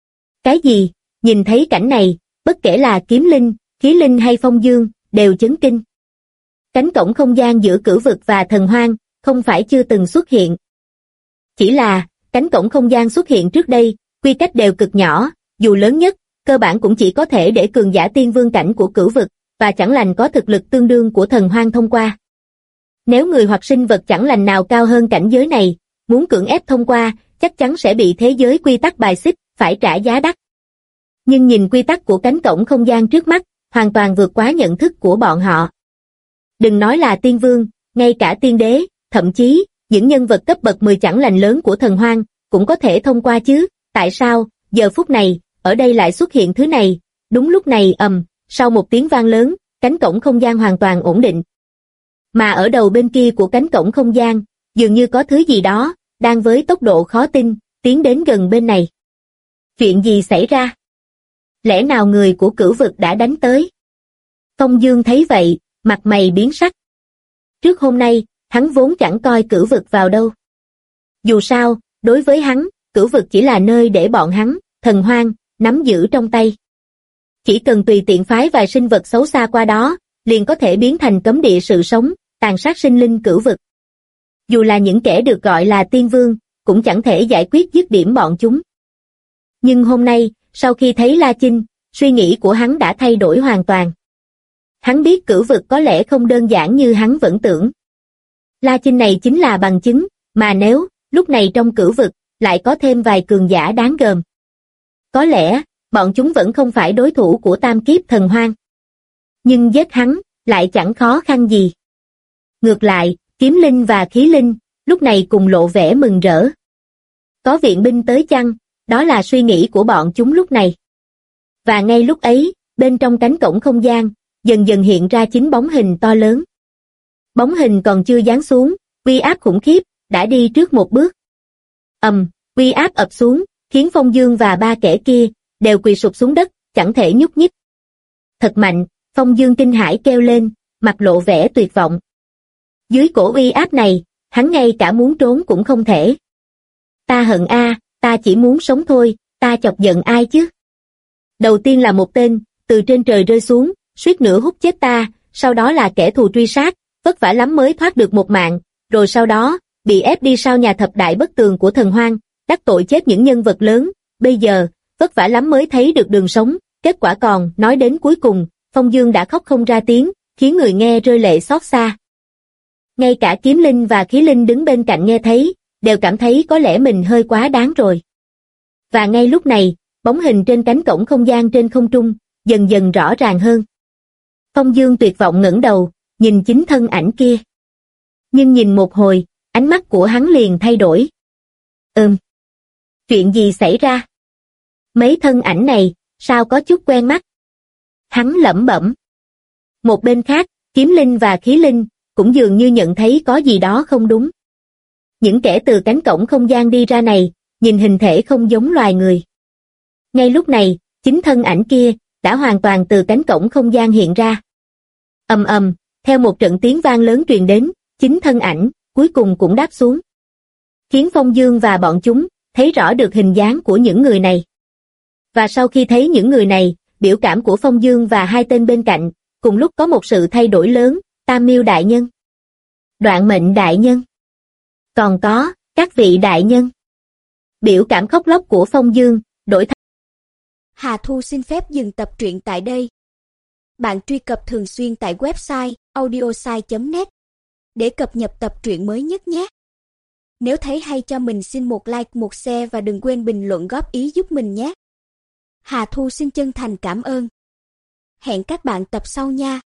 Cái gì? Nhìn thấy cảnh này, bất kể là Kiếm Linh, Khí Linh hay Phong Dương, đều chấn kinh. Cánh cổng không gian giữa cửu vực và thần hoang, không phải chưa từng xuất hiện. Chỉ là, cánh cổng không gian xuất hiện trước đây, quy cách đều cực nhỏ, dù lớn nhất, cơ bản cũng chỉ có thể để cường giả tiên vương cảnh của cửu vực, và chẳng lành có thực lực tương đương của thần hoang thông qua. Nếu người hoặc sinh vật chẳng lành nào cao hơn cảnh giới này, muốn cưỡng ép thông qua, chắc chắn sẽ bị thế giới quy tắc bài xích, phải trả giá đắt. Nhưng nhìn quy tắc của cánh cổng không gian trước mắt, hoàn toàn vượt quá nhận thức của bọn họ. Đừng nói là tiên vương, ngay cả tiên đế, thậm chí, những nhân vật cấp bậc 10 chẳng lành lớn của thần hoang, cũng có thể thông qua chứ, tại sao, giờ phút này, ở đây lại xuất hiện thứ này? Đúng lúc này sau một tiếng vang lớn, cánh cổng không gian hoàn toàn ổn định. Mà ở đầu bên kia của cánh cổng không gian, dường như có thứ gì đó, đang với tốc độ khó tin, tiến đến gần bên này. Chuyện gì xảy ra? Lẽ nào người của cửu vực đã đánh tới? Phong Dương thấy vậy, mặt mày biến sắc. Trước hôm nay, hắn vốn chẳng coi cửu vực vào đâu. Dù sao, đối với hắn, cửu vực chỉ là nơi để bọn hắn, thần hoang, nắm giữ trong tay. Chỉ cần tùy tiện phái vài sinh vật xấu xa qua đó, liền có thể biến thành cấm địa sự sống, tàn sát sinh linh cửu vực. Dù là những kẻ được gọi là tiên vương, cũng chẳng thể giải quyết dứt điểm bọn chúng. Nhưng hôm nay, sau khi thấy La Chinh, suy nghĩ của hắn đã thay đổi hoàn toàn. Hắn biết cửu vực có lẽ không đơn giản như hắn vẫn tưởng. La Chinh này chính là bằng chứng, mà nếu, lúc này trong cửu vực, lại có thêm vài cường giả đáng gờm. Có lẽ, bọn chúng vẫn không phải đối thủ của tam kiếp thần hoang. Nhưng giết hắn, lại chẳng khó khăn gì. Ngược lại, kiếm linh và khí linh, lúc này cùng lộ vẻ mừng rỡ. Có viện binh tới chăng, đó là suy nghĩ của bọn chúng lúc này. Và ngay lúc ấy, bên trong cánh cổng không gian, dần dần hiện ra 9 bóng hình to lớn. Bóng hình còn chưa giáng xuống, uy áp khủng khiếp, đã đi trước một bước. Uy áp ập xuống, khiến Phong Dương và 3 kẻ kia, đều quỳ sụp xuống đất, chẳng thể nhúc nhích. Thật mạnh, Phong Dương kinh hãi kêu lên, mặt lộ vẻ tuyệt vọng. Dưới cổ uy áp này, hắn ngay cả muốn trốn cũng không thể. Ta hận a, ta chỉ muốn sống thôi, ta chọc giận ai chứ? Đầu tiên là một tên, từ trên trời rơi xuống, suýt nữa hút chết ta, sau đó là kẻ thù truy sát, vất vả lắm mới thoát được một mạng, rồi sau đó, bị ép đi sau nhà thập đại bất tường của thần hoang, đắc tội chết những nhân vật lớn, bây giờ, vất vả lắm mới thấy được đường sống, kết quả còn, nói đến cuối cùng, Phong Dương đã khóc không ra tiếng, khiến người nghe rơi lệ xót xa. Ngay cả kiếm linh và khí linh đứng bên cạnh nghe thấy, đều cảm thấy có lẽ mình hơi quá đáng rồi. Và ngay lúc này, bóng hình trên cánh cổng không gian trên không trung, dần dần rõ ràng hơn. Phong Dương tuyệt vọng ngẩng đầu, nhìn chính thân ảnh kia. Nhưng nhìn một hồi, ánh mắt của hắn liền thay đổi. Chuyện gì xảy ra? Mấy thân ảnh này, sao có chút quen mắt? Hắn lẩm bẩm. Một bên khác, kiếm linh và khí linh, cũng dường như nhận thấy có gì đó không đúng. Những kẻ từ cánh cổng không gian đi ra này, nhìn hình thể không giống loài người. Ngay lúc này, chính thân ảnh kia, đã hoàn toàn từ cánh cổng không gian hiện ra. Theo một trận tiếng vang lớn truyền đến, chính thân ảnh, cuối cùng cũng đáp xuống. Khiến Phong Dương và bọn chúng, thấy rõ được hình dáng của những người này. Và sau khi thấy những người này, biểu cảm của Phong Dương và 2 tên bên cạnh, cùng lúc có một sự thay đổi lớn, Tam Miêu đại nhân, Đoạn Mệnh đại nhân, còn có, các vị đại nhân. Biểu cảm khóc lóc của Phong Dương, đổi thành. Hà Thu xin phép dừng tập truyện tại đây. Bạn truy cập thường xuyên tại website audiosai.net để cập nhật tập truyện mới nhất nhé. Nếu thấy hay cho mình xin một like, một share và đừng quên bình luận góp ý giúp mình nhé. Hà Thu xin chân thành cảm ơn. Hẹn các bạn tập sau nha.